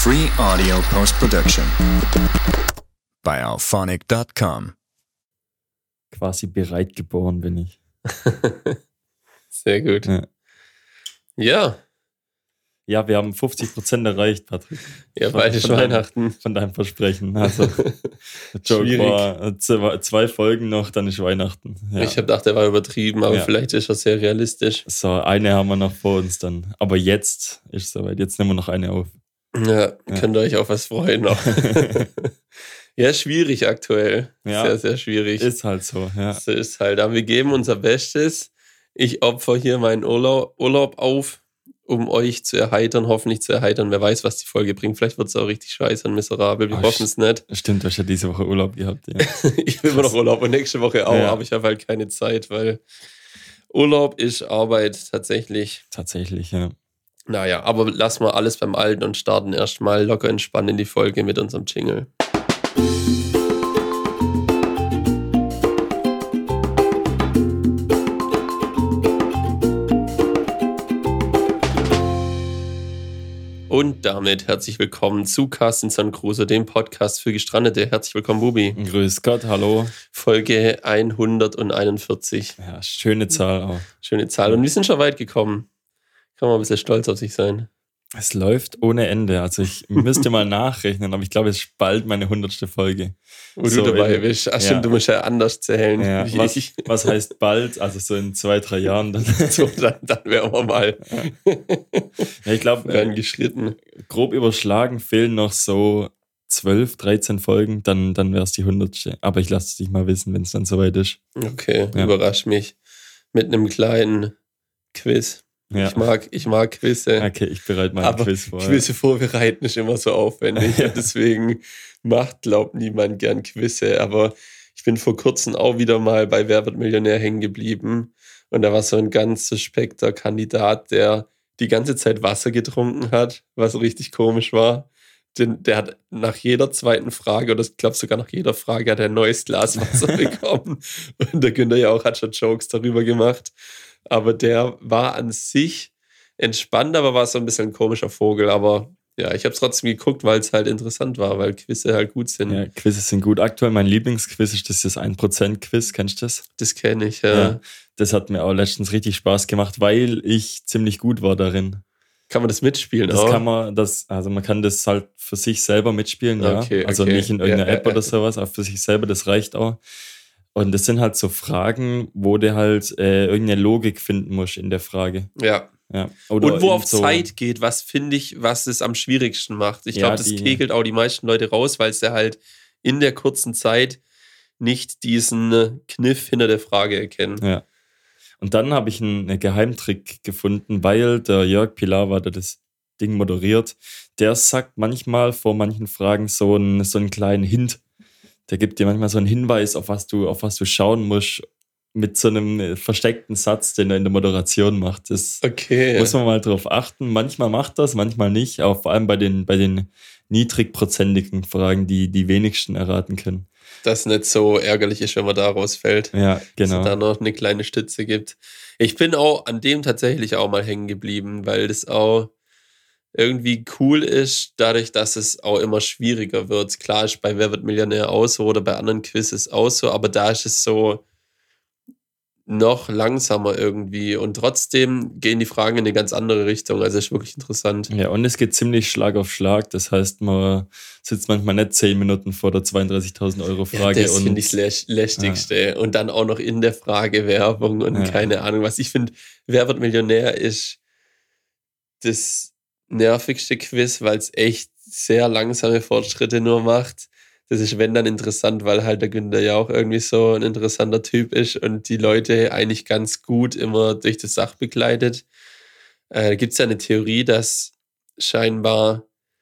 Free audio post-production by alphonic.com. Quasi bereit geboren bin ich. Sehr gut. Ja, wir haben 50% erreicht, Patrick. Ja, bald ist Weihnachten. Von deinem Versprechen. Also, der Joke Schwierig. war 2 Folgen noch, dann ist Weihnachten. Ja. Ich habe gedacht, der war übertrieben, aber vielleicht ist er sehr realistisch. So, eine haben wir noch vor uns dann. Aber jetzt ist es soweit. Jetzt nehmen wir noch eine auf. Ja, könnt ihr euch auf was freuen noch. Ja, schwierig aktuell. Ja. Sehr, sehr schwierig. Ist halt so, ja. So ist halt. Aber wir geben unser Bestes. Ich opfer hier meinen Urlaub auf, um euch zu erheitern, hoffentlich zu erheitern. Wer weiß, was die Folge bringt. Vielleicht wird es auch richtig scheiße und miserabel. Wir hoffen es nicht. Stimmt, du hast ja diese Woche Urlaub gehabt. Ja. Ich will immer noch Urlaub und nächste Woche auch, Ja. aber ich habe halt keine Zeit, weil Urlaub ist Arbeit tatsächlich. Tatsächlich, ja. Naja, aber lassen wir alles beim Alten und starten erstmal locker entspannt in die Folge mit unserem Jingle. Und damit herzlich willkommen zu Carstenson Crusoe, dem Podcast für Gestrandete. Herzlich willkommen, Bubi. Grüß Gott, hallo. Folge 141. Ja, schöne Zahl auch. Schöne Zahl. Und wir sind schon weit gekommen. Kann man ein bisschen stolz auf sich sein. Es läuft ohne Ende. Also ich müsste mal nachrechnen, aber ich glaube, es ist bald meine 100. Folge. Wo So, du dabei bist. Ach stimmt, du musst ja anders zählen. Ja, wie ich. was heißt bald? Also so in 2-3 Jahren. Dann. So, dann wären wir mal Ja, ich glaube, werden geschritten. grob überschlagen fehlen noch so 12, 13 Folgen, dann wäre es die 100. Aber ich lasse es dich mal wissen, wenn es dann soweit ist. Okay, Ja. überrasch mich. Mit einem kleinen Quiz. Ja. Ich mag Quizze. Okay, ich bereite mal ein Aber Quiz vor. Quizze vorbereiten ist immer so aufwendig. Ja. Und deswegen glaubt niemand gern Quizze. Aber ich bin vor kurzem auch wieder mal bei Wer wird Millionär hängen geblieben. Und da war so ein ganz suspekter Kandidat, der die ganze Zeit Wasser getrunken hat, was richtig komisch war. Der hat nach jeder zweiten Frage, oder ich glaube sogar nach jeder Frage, hat er ein neues Glas Wasser bekommen. Und der Günther ja auch hat schon Jokes darüber gemacht. Aber der war an sich entspannt, aber war so ein bisschen ein komischer Vogel. Aber ja, ich habe es trotzdem geguckt, weil es halt interessant war, weil Quizze halt gut sind. Ja, Quizzes sind gut. Aktuell mein Lieblingsquiz ist das 1%-Quiz. Kennst du das? Das kenne ich, Ja. Das hat mir auch letztens richtig Spaß gemacht, weil ich ziemlich gut war darin. Kann man das mitspielen Das auch? kann man, man kann das halt für sich selber mitspielen, ja. Okay, Also okay. nicht in irgendeiner Ja, App oder sowas, aber für sich selber, das reicht auch. Und das sind halt so Fragen, wo du halt irgendeine Logik finden musst in der Frage. Ja. Ja. Oder Und wo in auf Zeit geht, was finde ich, was es am schwierigsten macht. Ich Ja, glaube, das kegelt auch die meisten Leute raus, weil es ja halt in der kurzen Zeit nicht diesen Kniff hinter der Frage erkennen. Ja. Und dann habe ich einen Geheimtrick gefunden, weil der Jörg Pilawa, der das Ding moderiert, der sagt manchmal vor manchen Fragen so einen kleinen Hint. Der gibt dir manchmal so einen Hinweis, auf was du schauen musst, mit so einem versteckten Satz, den er in der Moderation macht. Das Okay. muss man mal drauf achten. Manchmal macht das, manchmal nicht. Auch vor allem bei den niedrigprozentigen Fragen, die wenigsten erraten können. Das nicht so ärgerlich ist, wenn man da rausfällt. Ja, genau. Dass es da noch eine kleine Stütze gibt. Ich bin auch an dem tatsächlich auch mal hängen geblieben, weil das auch irgendwie cool ist, dadurch, dass es auch immer schwieriger wird. Klar ist bei Wer wird Millionär auch so oder bei anderen Quizzes auch so, aber da ist es so noch langsamer irgendwie und trotzdem gehen die Fragen in eine ganz andere Richtung. Also ist wirklich interessant. Ja, und es geht ziemlich Schlag auf Schlag. Das heißt, man sitzt manchmal nicht 10 Minuten vor der 32.000 Euro Frage. Ja, das finde ich das Lästigste. Ja. Und dann auch noch in der Frage Werbung und keine Ahnung was. Ich finde, Wer wird Millionär ist das nervigste Quiz, weil es echt sehr langsame Fortschritte nur macht. Das ist, wenn dann interessant, weil halt der Günther ja auch irgendwie so ein interessanter Typ ist und die Leute eigentlich ganz gut immer durch das Sach begleitet. Da gibt es ja eine Theorie, dass scheinbar,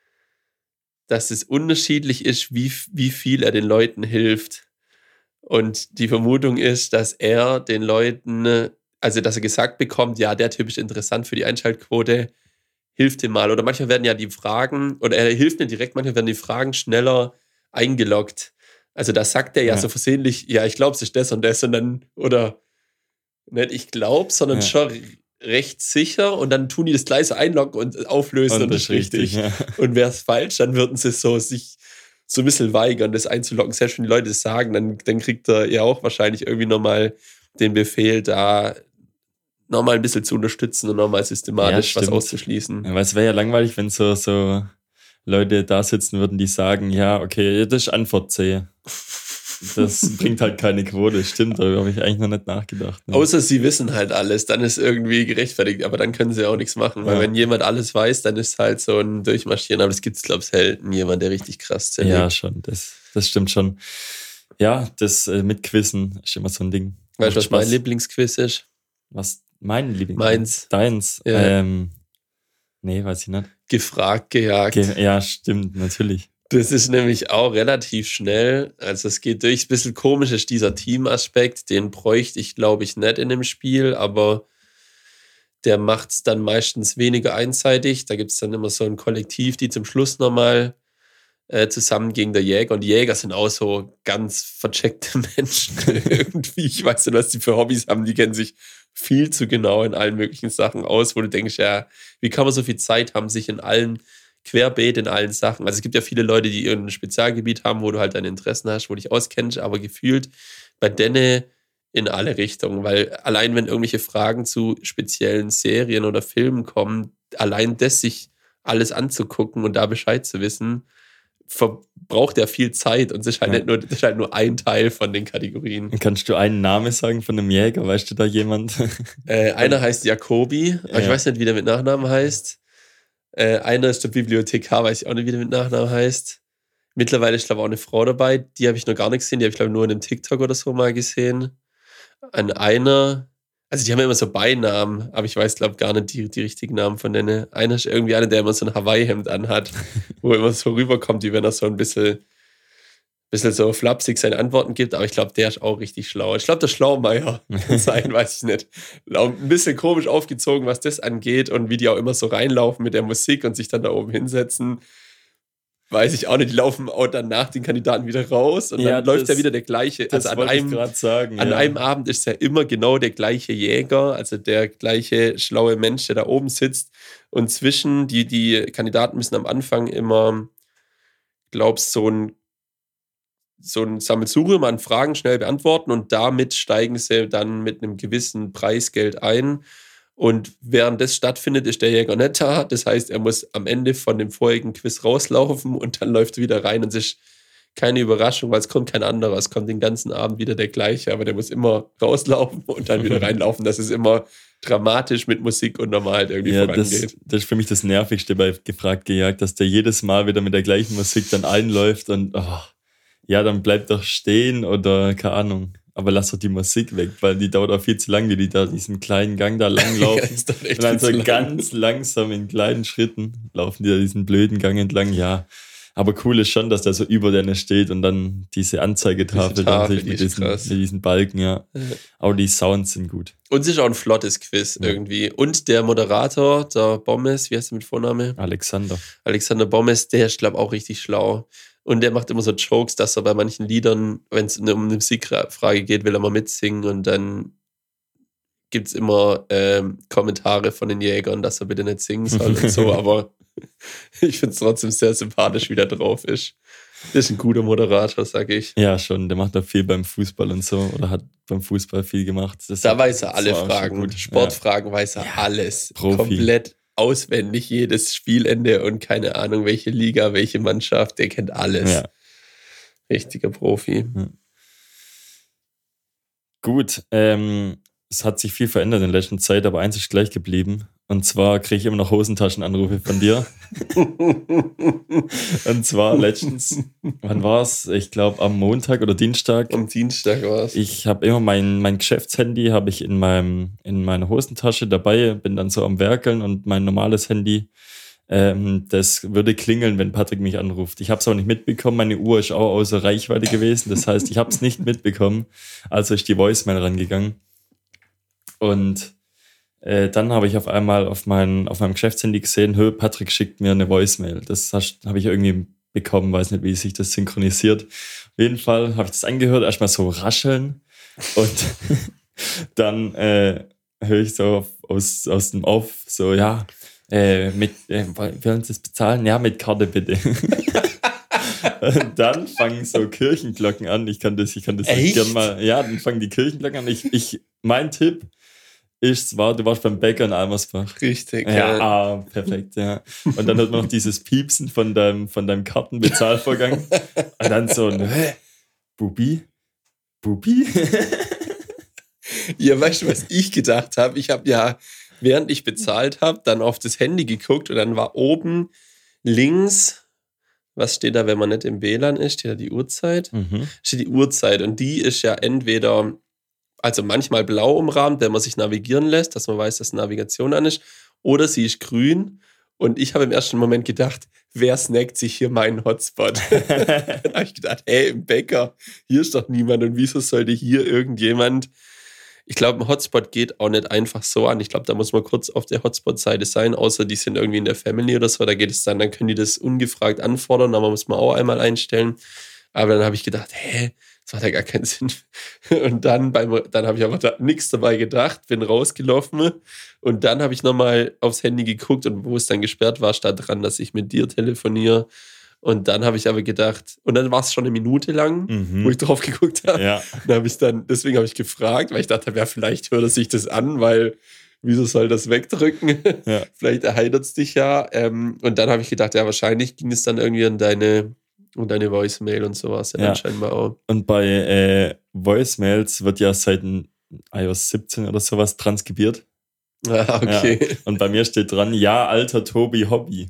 dass es unterschiedlich ist, wie viel er den Leuten hilft. Und die Vermutung ist, dass er den Leuten, also dass er gesagt bekommt, ja, der Typ ist interessant für die Einschaltquote, hilft ihm mal. Oder manchmal werden ja die Fragen, oder er hilft nicht direkt, manchmal werden die Fragen schneller eingeloggt. Also da sagt er ja so versehentlich, ja, ich glaube, es ist das und das und dann, oder nicht ich glaube, sondern schon recht sicher und dann tun die das gleich so einloggen und auflösen und das ist richtig. Ja. Und wäre es falsch, dann würden sie sich so ein bisschen weigern, das einzuloggen. Selbst wenn die Leute das sagen, dann kriegt er ja auch wahrscheinlich irgendwie nochmal den Befehl, da nochmal ein bisschen zu unterstützen und nochmal systematisch was auszuschließen. Ja, weil es wäre ja langweilig, wenn so Leute da sitzen würden, die sagen, ja, okay, das ist Antwort C. Das bringt halt keine Quote, stimmt, darüber habe ich eigentlich noch nicht nachgedacht. Ne? Außer sie wissen halt alles, dann ist irgendwie gerechtfertigt, aber dann können sie auch nichts machen, weil wenn jemand alles weiß, dann ist halt so ein Durchmarschieren, aber das gibt es, glaube ich, selten, jemand, der richtig krass zerlegt. Ja, schon, das stimmt schon. Ja, das mit Quizzen ist immer so ein Ding. Weißt du, was mein Lieblingsquiz ist? Was mein Lieblingsquiz? Meins. Deins? Ja. Nee, weiß ich nicht. Gefragt, gejagt. Ja, stimmt, natürlich. Das ist nämlich auch relativ schnell. Also es geht durch. Ein bisschen komisch ist dieser Teamaspekt. Den bräuchte ich, glaube ich, nicht in dem Spiel, aber der macht es dann meistens weniger einseitig. Da gibt es dann immer so ein Kollektiv, die zum Schluss nochmal zusammen gegen der Jäger. Und die Jäger sind auch so ganz vercheckte Menschen irgendwie. Ich weiß nicht, was die für Hobbys haben. Die kennen sich viel zu genau in allen möglichen Sachen aus, wo du denkst, ja, wie kann man so viel Zeit haben, sich in allen querbeet in allen Sachen. Also es gibt ja viele Leute, die irgendein Spezialgebiet haben, wo du halt deine Interessen hast, wo du dich auskennst, aber gefühlt bei denen in alle Richtungen, weil allein wenn irgendwelche Fragen zu speziellen Serien oder Filmen kommen, allein das sich alles anzugucken und da Bescheid zu wissen, verbraucht ja viel Zeit und das ist halt, das ist halt nur ein Teil von den Kategorien. Kannst du einen Namen sagen von einem Jäger? Weißt du da jemand? Einer heißt Jacobi, aber ich weiß nicht, wie der mit Nachnamen heißt. Einer ist der Bibliothekar, weiß ich auch nicht, wie der mit Nachnamen heißt. Mittlerweile ist, glaube ich, auch eine Frau dabei. Die habe ich noch gar nicht gesehen. Die habe ich, glaube ich, nur in einem TikTok oder so mal gesehen. An einer, also die haben ja immer so Beinamen, aber ich weiß, glaube ich, gar nicht die richtigen Namen von denen. Einer ist irgendwie einer, der immer so ein Hawaii-Hemd anhat, wo immer so rüberkommt, wie wenn er so ein bisschen so flapsig seine Antworten gibt, aber ich glaube, der ist auch richtig schlau. Ich glaube, der Schlaumeier kann sein, weiß ich nicht. Ein bisschen komisch aufgezogen, was das angeht und wie die auch immer so reinlaufen mit der Musik und sich dann da oben hinsetzen. Weiß ich auch nicht, die laufen auch dann nach den Kandidaten wieder raus und dann läuft ja wieder der gleiche. Das also wollte ich gerade sagen. An einem Abend ist ja immer genau der gleiche Jäger, also der gleiche schlaue Mensch, der da oben sitzt. Und zwischen die Kandidaten müssen am Anfang immer, glaubst so ein Sammelsurium an Fragen schnell beantworten und damit steigen sie dann mit einem gewissen Preisgeld ein. Und während das stattfindet, ist der Jäger nicht da. Das heißt, er muss am Ende von dem vorigen Quiz rauslaufen und dann läuft er wieder rein. Und es ist keine Überraschung, weil es kommt kein anderer. Es kommt den ganzen Abend wieder der gleiche, aber der muss immer rauslaufen und dann wieder reinlaufen. Das ist immer dramatisch mit Musik und normal halt irgendwie vorangeht. Das ist für mich das Nervigste bei Gefragt gejagt, dass der jedes Mal wieder mit der gleichen Musik dann einläuft und ja, dann bleib doch stehen oder keine Ahnung. Aber lass doch die Musik weg, weil die dauert auch viel zu lang, wie die da diesen kleinen Gang da langlaufen. Ja, und dann so ganz langsam in kleinen Schritten laufen die da diesen blöden Gang entlang. Ja, aber cool ist schon, dass der so über denen steht und dann diese Anzeigetafel dann sich mit diesen Balken, ja. Aber die Sounds sind gut. Und es ist auch ein flottes Quiz irgendwie. Und der Moderator, der Bommes, wie heißt der mit Vorname? Alexander Bommes, der ist, glaube ich, auch richtig schlau. Und der macht immer so Jokes, dass er bei manchen Liedern, wenn es um eine Musikfrage geht, will er mal mitsingen und dann gibt es immer Kommentare von den Jägern, dass er bitte nicht singen soll und so, aber ich finde es trotzdem sehr sympathisch, wie der drauf ist. Das ist ein guter Moderator, sag ich. Ja, schon, der macht auch viel beim Fußball und so oder hat beim Fußball viel gemacht. Da weiß er alle Fragen, Sportfragen weiß er alles. Profi. Komplett auswendig jedes Spielende und keine Ahnung, welche Liga, welche Mannschaft, der kennt alles. Ja. Richtiger Profi. Ja. Gut, es hat sich viel verändert in der letzten Zeit, aber eins ist gleich geblieben. Und zwar kriege ich immer noch Hosentaschenanrufe von dir. Und zwar letztens, wann war es? Ich glaube am Montag oder Dienstag. Am Dienstag war es. Ich habe immer mein Geschäftshandy habe ich in meiner Hosentasche dabei, bin dann so am Werkeln und mein normales Handy, das würde klingeln, wenn Patrick mich anruft. Ich habe es auch nicht mitbekommen, meine Uhr ist auch außer Reichweite gewesen, das heißt, ich habe es nicht mitbekommen, also ist die Voicemail rangegangen. Und dann habe ich auf einmal auf meinem Geschäftshandy gesehen, Patrick schickt mir eine Voicemail. Das habe ich irgendwie bekommen, weiß nicht, wie sich das synchronisiert. Auf jeden Fall habe ich das angehört, erstmal so rascheln und dann höre ich so aus dem Off, so, ja, wollen wir uns das bezahlen? Ja, mit Karte bitte. Und dann fangen so Kirchenglocken an. Ich kann das gerne mal. Ja, dann fangen die Kirchenglocken an. Mein Tipp ist zwar, du warst beim Bäcker in Almersbach. Richtig, ja. Perfekt, ja. Und dann hat man noch dieses Piepsen von deinem Kartenbezahlvorgang. Und dann so ein Bubi? Ja, weißt du, was ich gedacht habe? Ich habe ja, während ich bezahlt habe, dann auf das Handy geguckt und dann war oben links, was steht da, wenn man nicht im WLAN ist? Steht da die Uhrzeit? Steht die Uhrzeit und die ist ja entweder, also manchmal blau umrahmt, wenn man sich navigieren lässt, dass man weiß, dass Navigation an ist, oder sie ist grün. Und ich habe im ersten Moment gedacht, wer snackt sich hier meinen Hotspot? Dann habe ich gedacht, hey, im Bäcker, hier ist doch niemand und wieso sollte hier irgendjemand... Ich glaube, ein Hotspot geht auch nicht einfach so an. Ich glaube, da muss man kurz auf der Hotspot-Seite sein, außer die sind irgendwie in der Family oder so. Da geht es dann können die das ungefragt anfordern, aber muss man auch einmal einstellen. Aber dann habe ich gedacht, das macht ja gar keinen Sinn. Und dann habe ich aber nichts dabei gedacht, bin rausgelaufen und dann habe ich nochmal aufs Handy geguckt und wo es dann gesperrt war, stand dran, dass ich mit dir telefoniere. Und dann habe ich aber gedacht, und dann war es schon eine Minute lang, wo ich drauf geguckt habe. Ja. Deswegen habe ich gefragt, weil ich dachte, vielleicht hört er sich das an, weil wieso soll das wegdrücken? Ja. Vielleicht erheitert es dich ja. Und dann habe ich gedacht, ja, wahrscheinlich ging es dann irgendwie an deine Voicemail und sowas. Ja, dann scheinbar auch. Und bei Voicemails wird ja seit iOS 17 oder sowas transkribiert. Ah, okay. Ja. Und bei mir steht dran, ja, alter Tobi Hobby.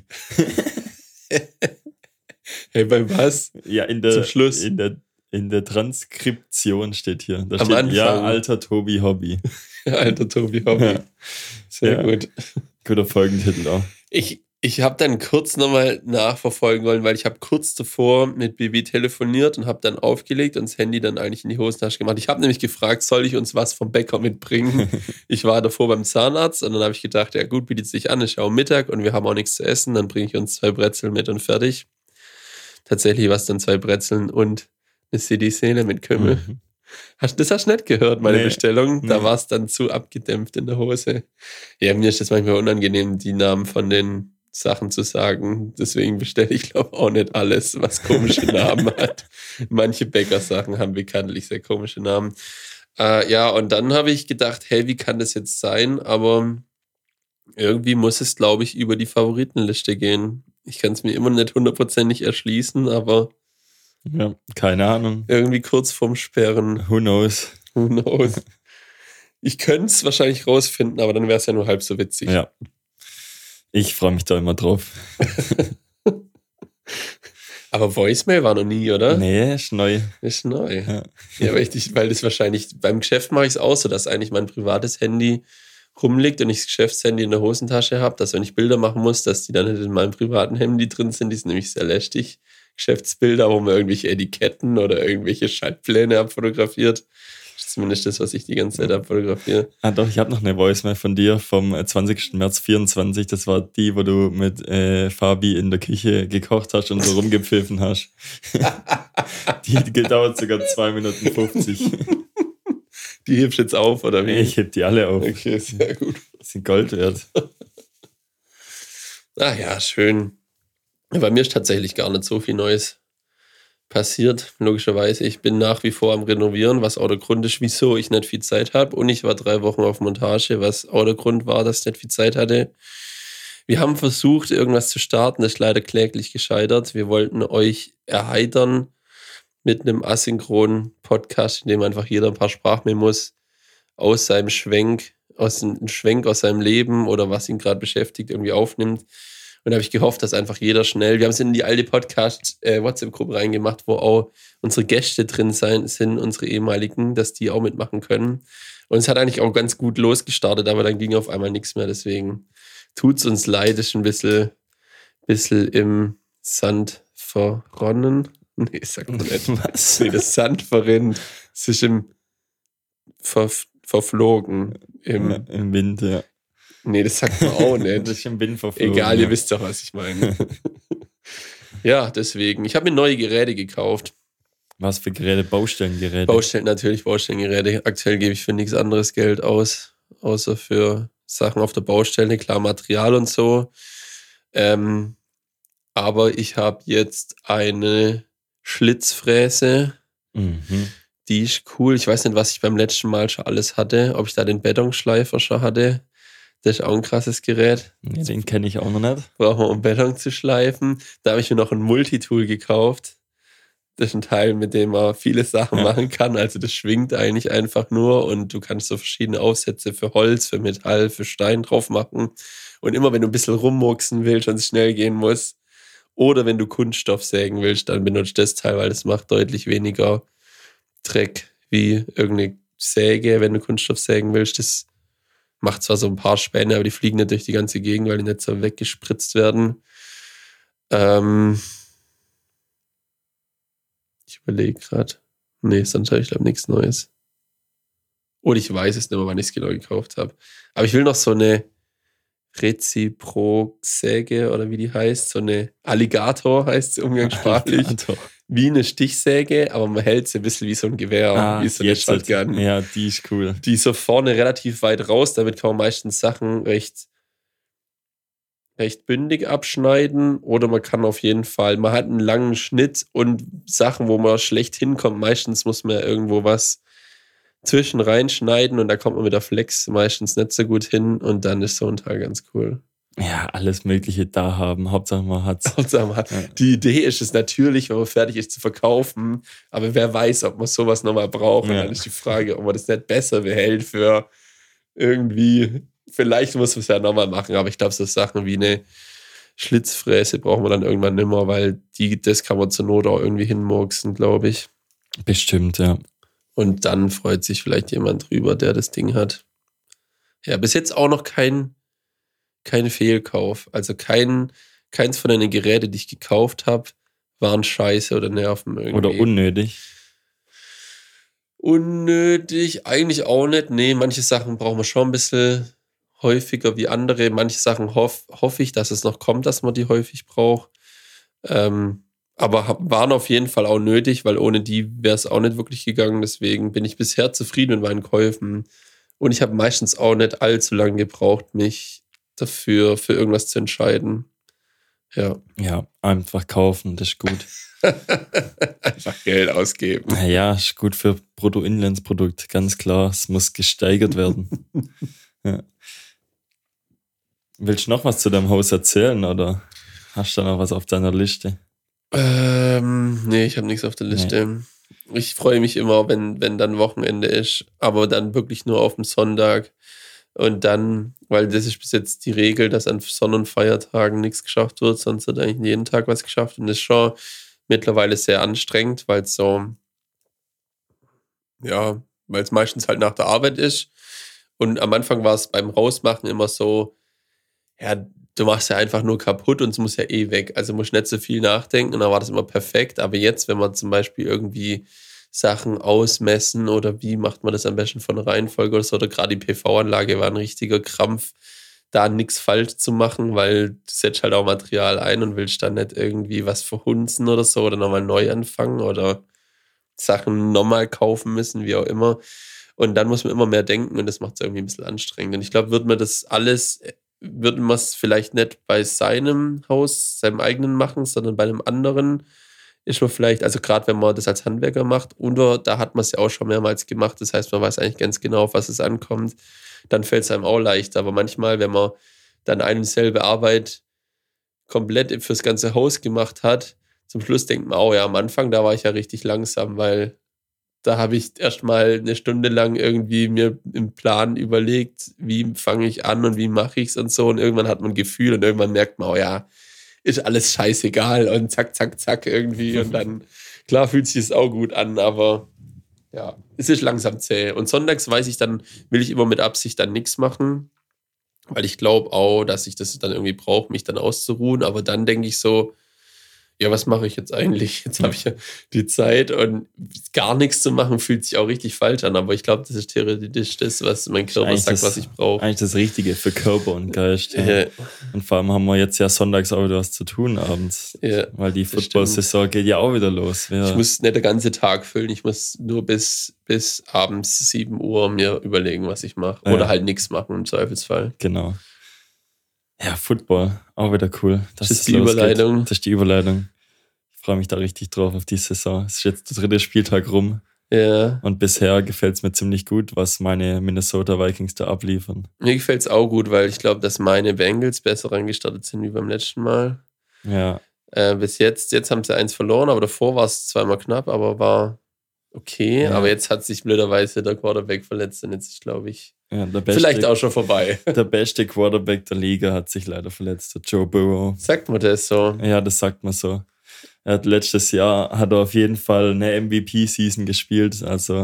Hey, beim was? Ja, zum Schluss. In der Transkription steht hier. Da Am steht, Anfang. Ja, alter Tobi Hobby. Alter Tobi Hobby. Ja. Sehr gut. Guter Folgentitel auch. Ich habe dann kurz nochmal nachverfolgen wollen, weil ich habe kurz davor mit Bibi telefoniert und habe dann aufgelegt und das Handy dann eigentlich in die Hosentasche gemacht. Ich habe nämlich gefragt, soll ich uns was vom Bäcker mitbringen? Ich war davor beim Zahnarzt und dann habe ich gedacht, ja gut, bietet sich an, ist ja auch Mittag und wir haben auch nichts zu essen, dann bringe ich uns 2 Brezeln mit und fertig. Tatsächlich war es dann 2 Brezeln und eine City-Seele mit Kümmel. Das hast du nicht gehört, meine Bestellung. Da war es dann zu abgedämpft in der Hose. Ja, mir ist das manchmal unangenehm, die Namen von den Sachen zu sagen. Deswegen bestelle ich, glaube auch nicht alles, was komische Namen hat. Manche Bäckersachen haben bekanntlich sehr komische Namen. Ja, und dann habe ich gedacht, hey, wie kann das jetzt sein? Aber irgendwie muss es, glaube ich, über die Favoritenliste gehen. Ich kann es mir immer nicht 100% erschließen, aber ja, keine Ahnung. Irgendwie kurz vorm Sperren. Who knows? Ich könnte es wahrscheinlich rausfinden, aber dann wäre es ja nur halb so witzig. Ja. Ich freue mich da immer drauf. Aber Voicemail war noch nie, oder? Nee, ist neu. Ist neu. Ja, weil das wahrscheinlich, beim Geschäft mache ich es auch so, dass eigentlich mein privates Handy rumliegt und ich das Geschäftshandy in der Hosentasche habe, dass wenn ich Bilder machen muss, dass die dann nicht in meinem privaten Handy drin sind. Die sind nämlich sehr lästig. Geschäftsbilder, wo man irgendwelche Etiketten oder irgendwelche Schaltpläne abfotografiert. Das ist zumindest das, was ich die ganze Zeit abfotografiere. Ah doch, ich habe noch eine Voicemail von dir vom 20. März 24. Das war die, wo du mit Fabi in der Küche gekocht hast und so rumgepfiffen hast. Die dauert sogar 2 Minuten 50. Die hebst du jetzt auf, oder wie? Ich heb die alle auf. Okay, sehr gut. Die sind Gold wert. Ah ja, schön. Bei mir ist tatsächlich gar nicht so viel Neues passiert, logischerweise. Ich bin nach wie vor am Renovieren, was auch der Grund ist, wieso ich nicht viel Zeit habe. Und ich war 3 Wochen auf Montage, was auch der Grund war, dass ich nicht viel Zeit hatte. Wir haben versucht, irgendwas zu starten, das ist leider kläglich gescheitert. Wir wollten euch erheitern mit einem asynchronen Podcast, in dem einfach jeder ein paar Sprachmemos aus seinem Schwenk aus seinem Leben oder was ihn gerade beschäftigt, irgendwie aufnimmt. Und da habe ich gehofft, dass einfach jeder schnell, wir haben es in die alte Podcast-WhatsApp-Gruppe reingemacht, wo auch unsere Gäste drin sind, unsere ehemaligen, dass die auch mitmachen können. Und es hat eigentlich auch ganz gut losgestartet, aber dann ging auf einmal nichts mehr. Deswegen tut es uns leid, ist ein bisschen im Sand verronnen. Nee, sagt man nicht. Was? Nee, das Sand verrinnt. Es ist verflogen. Im Wind, ja. Nee, das sagt man auch nicht. Das ist im Wind verflogen. Egal, ihr wisst doch, was ich meine. Ja, deswegen. Ich habe mir neue Geräte gekauft. Was für Geräte? Baustellengeräte? Baustellengeräte. Aktuell gebe ich für nichts anderes Geld aus. außer für Sachen auf der Baustelle, klar Material und so. Aber ich habe jetzt eine Schlitzfräse. Mhm. Die ist cool. Ich weiß nicht, was ich beim letzten Mal schon alles hatte. Ob ich da den Betonschleifer schon hatte. Das ist auch ein krasses Gerät. Nee, den kenne ich auch noch nicht. Brauchen wir, um Beton zu schleifen. Da habe ich mir noch ein Multitool gekauft. Das ist ein Teil, mit dem man viele Sachen machen kann. Also das schwingt eigentlich einfach nur und du kannst so verschiedene Aufsätze für Holz, für Metall, für Stein drauf machen. Und immer wenn du ein bisschen rummurksen willst und es schnell gehen muss, oder wenn du Kunststoff sägen willst, dann benutzt das Teil, weil das macht deutlich weniger Dreck wie irgendeine Säge, wenn du Kunststoff sägen willst. Das macht zwar so ein paar Späne, aber die fliegen nicht durch die ganze Gegend, weil die nicht so weggespritzt werden. Ich überlege gerade. Nee, sonst habe ich glaube nichts Neues. Oder ich weiß es nicht mehr, wann ich es genau gekauft habe. Aber ich will noch so eine Reziprok-Säge oder wie die heißt. So eine Alligator heißt sie umgangssprachlich. Alligator. Wie eine Stichsäge, aber man hält sie ein bisschen wie so ein Gewehr, wie so eine Shotgun. Ja, die ist cool. Die ist so vorne relativ weit raus, damit kann man meistens Sachen recht bündig abschneiden oder man kann auf jeden Fall, man hat einen langen Schnitt und Sachen, wo man schlecht hinkommt. Meistens muss man irgendwo was zwischen reinschneiden und da kommt man mit der Flex meistens nicht so gut hin und dann ist so ein Teil ganz cool. Ja, alles Mögliche da haben. Hauptsache man hat's. Die Idee ist es natürlich, wenn man fertig ist, zu verkaufen, aber wer weiß, ob man sowas nochmal braucht. Und dann ist die Frage, ob man das nicht besser behält für irgendwie, vielleicht muss man es ja nochmal machen, aber ich glaube, so Sachen wie eine Schlitzfräse brauchen wir dann irgendwann nicht mehr, weil das kann man zur Not auch irgendwie hinmurksen, glaube ich. Bestimmt, ja. Und dann freut sich vielleicht jemand drüber, der das Ding hat. Ja, bis jetzt auch noch kein Fehlkauf. Also keins von den Geräten, die ich gekauft habe, waren scheiße oder nerven irgendwie. Oder unnötig. Unnötig, eigentlich auch nicht. Nee, manche Sachen brauchen wir schon ein bisschen häufiger wie andere. Manche Sachen hoffe ich, dass es noch kommt, dass man die häufig braucht. Aber waren auf jeden Fall auch nötig, weil ohne die wäre es auch nicht wirklich gegangen. Deswegen bin ich bisher zufrieden mit meinen Käufen. Und ich habe meistens auch nicht allzu lange gebraucht, mich dafür für irgendwas zu entscheiden. Ja. Ja, einfach kaufen, das ist gut. Einfach Geld ausgeben. Ja, ist gut für Bruttoinlandsprodukt, ganz klar. Es muss gesteigert werden. Ja. Willst du noch was zu deinem Haus erzählen oder hast du da noch was auf deiner Liste? Nee, ich habe nichts auf der Liste. Nee. Ich freue mich immer, wenn dann Wochenende ist, aber dann wirklich nur auf dem Sonntag. Und dann, weil das ist bis jetzt die Regel, dass an Sonn- und Feiertagen nichts geschafft wird, sonst wird eigentlich jeden Tag was geschafft. Und das ist schon mittlerweile sehr anstrengend, weil es meistens halt nach der Arbeit ist. Und am Anfang war es beim Rausmachen immer so, ja, du machst ja einfach nur kaputt und es muss ja eh weg. Also musst nicht so viel nachdenken und dann war das immer perfekt. Aber jetzt, wenn man zum Beispiel irgendwie Sachen ausmessen oder wie macht man das am besten von der Reihenfolge oder so, oder gerade die PV-Anlage war ein richtiger Krampf, da nichts falsch zu machen, weil du setzt halt auch Material ein und willst dann nicht irgendwie was verhunzen oder so oder nochmal neu anfangen oder Sachen nochmal kaufen müssen, wie auch immer. Und dann muss man immer mehr denken und das macht es irgendwie ein bisschen anstrengend. Und ich glaube, würde man es vielleicht nicht bei seinem Haus, seinem eigenen machen, sondern bei einem anderen, ist man vielleicht, also gerade wenn man das als Handwerker macht, oder da hat man es ja auch schon mehrmals gemacht, das heißt, man weiß eigentlich ganz genau, auf was es ankommt, dann fällt es einem auch leichter. Aber manchmal, wenn man dann eine und dieselbe Arbeit komplett fürs ganze Haus gemacht hat, zum Schluss denkt man, oh ja, am Anfang, da war ich ja richtig langsam, weil da habe ich erstmal eine Stunde lang irgendwie mir im Plan überlegt, wie fange ich an und wie mache ich es und so. Und irgendwann hat man ein Gefühl und irgendwann merkt man, oh ja, ist alles scheißegal und zack, zack, zack irgendwie. Und dann, klar fühlt sich das auch gut an, aber ja, es ist langsam zäh. Und sonntags weiß ich dann, will ich immer mit Absicht dann nichts machen, weil ich glaube auch, dass ich das dann irgendwie brauche, mich dann auszuruhen. Aber dann denke ich so, ja, was mache ich jetzt eigentlich? Jetzt habe ich ja die Zeit und gar nichts zu machen fühlt sich auch richtig falsch an. Aber ich glaube, das ist theoretisch das, was mein Körper sagt, was ich brauche. Eigentlich das Richtige für Körper und Geist. Ja. Und vor allem haben wir jetzt ja sonntags auch wieder was zu tun abends. Ja, weil die Football-Saison geht ja auch wieder los. Ich muss nicht den ganzen Tag füllen. Ich muss nur bis abends 7 Uhr mir überlegen, was ich mache. Oder halt nichts machen im Zweifelsfall. Genau. Ja, Football, auch wieder cool. Das ist die Überleitung. Das ist die Überleitung. Ich freue mich da richtig drauf auf die Saison. Es ist jetzt der 3. Spieltag rum. Ja. Und bisher gefällt es mir ziemlich gut, was meine Minnesota Vikings da abliefern. Mir gefällt es auch gut, weil ich glaube, dass meine Bengals besser reingestartet sind wie beim letzten Mal. Ja. Bis jetzt haben sie 1 verloren, aber davor war es zweimal knapp, aber war okay. Ja. Aber jetzt hat sich blöderweise der Quarterback verletzt und jetzt ist, glaube ich, vielleicht auch schon vorbei. Der beste Quarterback der Liga hat sich leider verletzt, der Joe Burrow. Sagt man das so? Ja, das sagt man so. Letztes Jahr hat er auf jeden Fall eine MVP-Season gespielt,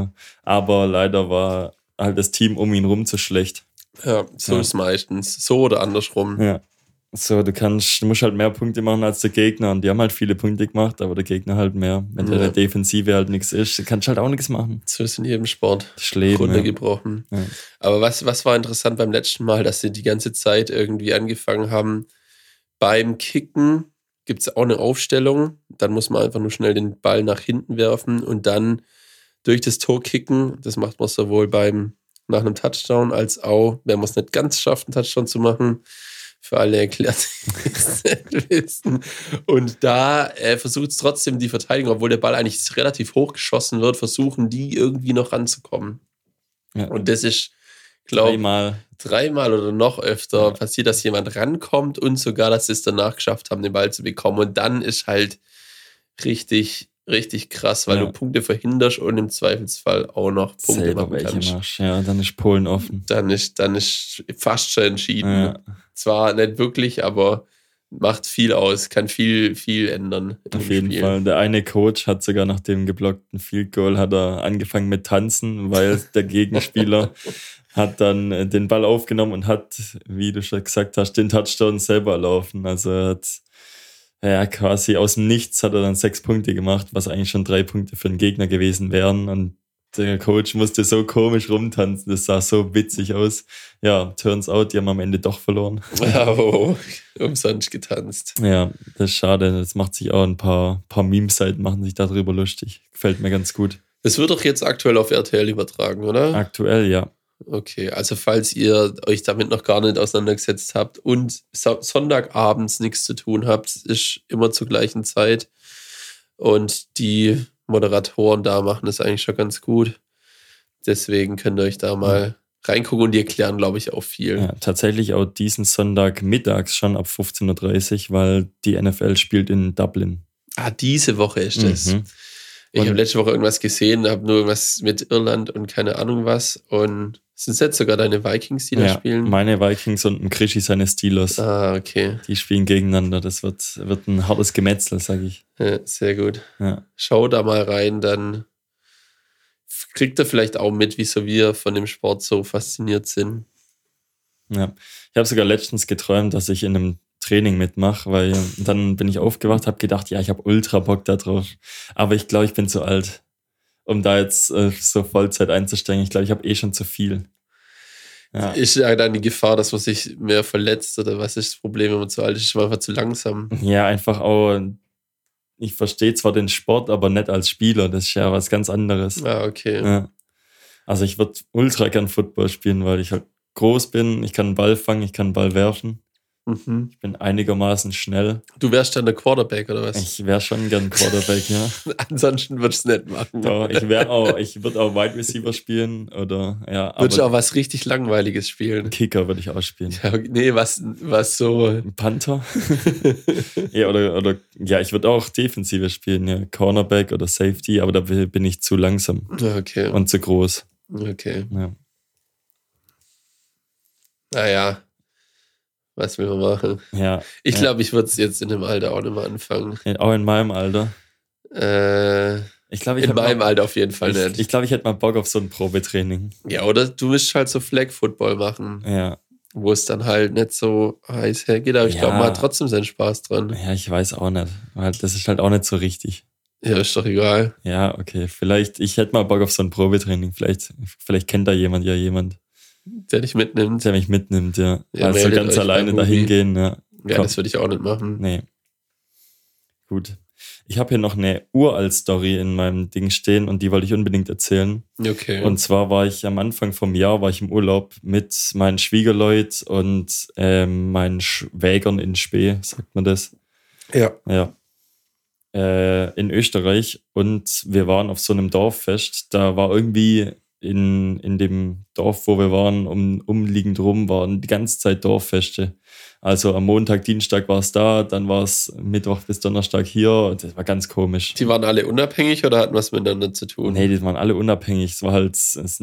aber leider war halt das Team um ihn rum zu schlecht. Ja, so ist es meistens. So oder andersrum. Ja. So, du musst halt mehr Punkte machen als der Gegner und die haben halt viele Punkte gemacht, aber der Gegner halt mehr. Wenn der Defensive halt nichts ist, kannst du halt auch nichts machen. So ist in jedem Sport Leben, runtergebrochen. Ja. Aber was war interessant beim letzten Mal, dass sie die ganze Zeit irgendwie angefangen haben, beim Kicken gibt es auch eine Aufstellung, dann muss man einfach nur schnell den Ball nach hinten werfen und dann durch das Tor kicken. Das macht man sowohl nach einem Touchdown als auch, wenn man es nicht ganz schafft, einen Touchdown zu machen. Für alle erklärt, die es nicht wissen. Und da versucht es trotzdem die Verteidigung, obwohl der Ball eigentlich relativ hoch geschossen wird, versuchen die irgendwie noch ranzukommen. Ja. Und das ist, glaube ich, dreimal oder noch öfter passiert, dass jemand rankommt und sogar, dass sie es danach geschafft haben, den Ball zu bekommen. Und dann ist halt richtig, richtig krass, weil du Punkte verhinderst und im Zweifelsfall auch noch Punkte selber machen kannst. Machst. Ja, dann ist Polen offen. Dann ist fast schon entschieden. Ja. Zwar nicht wirklich, aber macht viel aus, kann viel, viel ändern. Auf jeden Fall. Der eine Coach hat sogar nach dem geblockten Field Goal hat er angefangen mit Tanzen, weil der Gegenspieler hat dann den Ball aufgenommen und hat, wie du schon gesagt hast, den Touchdown selber laufen. Also er hat quasi aus dem Nichts hat er dann 6 Punkte gemacht, was eigentlich schon 3 Punkte für den Gegner gewesen wären. Und der Coach musste so komisch rumtanzen, das sah so witzig aus. Ja, turns out, die haben am Ende doch verloren. Oh, umsonst getanzt. Ja, das ist schade. Das macht sich auch ein paar Meme-Seiten machen sich darüber lustig. Gefällt mir ganz gut. Das wird doch jetzt aktuell auf RTL übertragen, oder? Aktuell, ja. Okay, also falls ihr euch damit noch gar nicht auseinandergesetzt habt und Sonntagabends nichts zu tun habt, ist immer zur gleichen Zeit. Und die Moderatoren da machen das eigentlich schon ganz gut. Deswegen könnt ihr euch da mal reingucken und die erklären, glaube ich, auch viel. Ja, tatsächlich auch diesen Sonntag mittags schon ab 15.30 Uhr, weil die NFL spielt in Dublin. Diese Woche ist das. Ich habe letzte Woche irgendwas gesehen, habe nur irgendwas mit Irland und keine Ahnung was. Und sind es jetzt sogar deine Vikings, die da spielen? Meine Vikings und ein Krischi seine Steelers. Okay. Die spielen gegeneinander. Das wird ein hartes Gemetzel, sage ich. Ja, sehr gut. Ja. Schau da mal rein, dann kriegt ihr vielleicht auch mit, wieso wir von dem Sport so fasziniert sind. Ja, ich habe sogar letztens geträumt, dass ich in einem Training mitmache, weil dann bin ich aufgewacht, habe gedacht, ja, ich habe ultra Bock da drauf. Aber ich glaube, ich bin zu alt, um da jetzt so Vollzeit einzusteigen. Ich glaube, ich habe schon zu viel. Ja. Ist ja dann die Gefahr, dass man sich mehr verletzt oder was ist das Problem, wenn man zu alt ist? Ist man einfach zu langsam? Ja, einfach auch, ich verstehe zwar den Sport, aber nicht als Spieler. Das ist ja was ganz anderes. Okay. Ja. Also ich würde ultra gern Football spielen, weil ich halt groß bin, ich kann einen Ball fangen, ich kann einen Ball werfen. Ich bin einigermaßen schnell. Du wärst dann der Quarterback, oder was? Ich wäre schon gern Quarterback, ja. Ansonsten würdest du es nicht machen. Doch, ich würde auch Wide Receiver spielen oder ja. Würdest du auch was richtig Langweiliges spielen? Kicker würde ich auch spielen. Ja, nee, was so. Ein Panther? Ja, oder ja, ich würde auch Defensive spielen, ja. Cornerback oder Safety, aber da bin ich zu langsam. Okay. Und zu groß. Okay. Ja. Naja. Was will man machen? Ja. Ich glaube, ich würde es jetzt in dem Alter auch nicht mehr anfangen. Auch in meinem Alter? In meinem Alter auf jeden Fall nicht. Ich glaube, ich hätte mal Bock auf so ein Probetraining. Ja, oder du musst halt so Flag-Football machen. Ja. wo es dann halt nicht so heiß hergeht. Aber ich glaube, man hat trotzdem seinen Spaß dran. Ja, ich weiß auch nicht. Weil das ist halt auch nicht so richtig. Ja, ist doch egal. Ja, okay. Vielleicht, ich hätte mal Bock auf so ein Probetraining. Vielleicht kennt da jemand, der dich mitnimmt. Der mich mitnimmt, ja. Ja, also ganz alleine dahin gehen, ja. Ja, das würde ich auch nicht machen. Nee. Gut. Ich habe hier noch eine Uralt-Story in meinem Ding stehen und die wollte ich unbedingt erzählen. Okay. Und zwar war ich am Anfang vom Jahr im Urlaub mit meinen Schwiegerleut und meinen Schwägern in Spee, sagt man das? Ja. Ja. In Österreich und wir waren auf so einem Dorffest. Da war irgendwie in dem Dorf, wo wir waren, umliegend rum, waren die ganze Zeit Dorffeste. Also am Montag, Dienstag war es da, dann war es Mittwoch bis Donnerstag hier und das war ganz komisch. Die waren alle unabhängig oder hatten was miteinander zu tun? Nee, die waren alle unabhängig. Es war halt das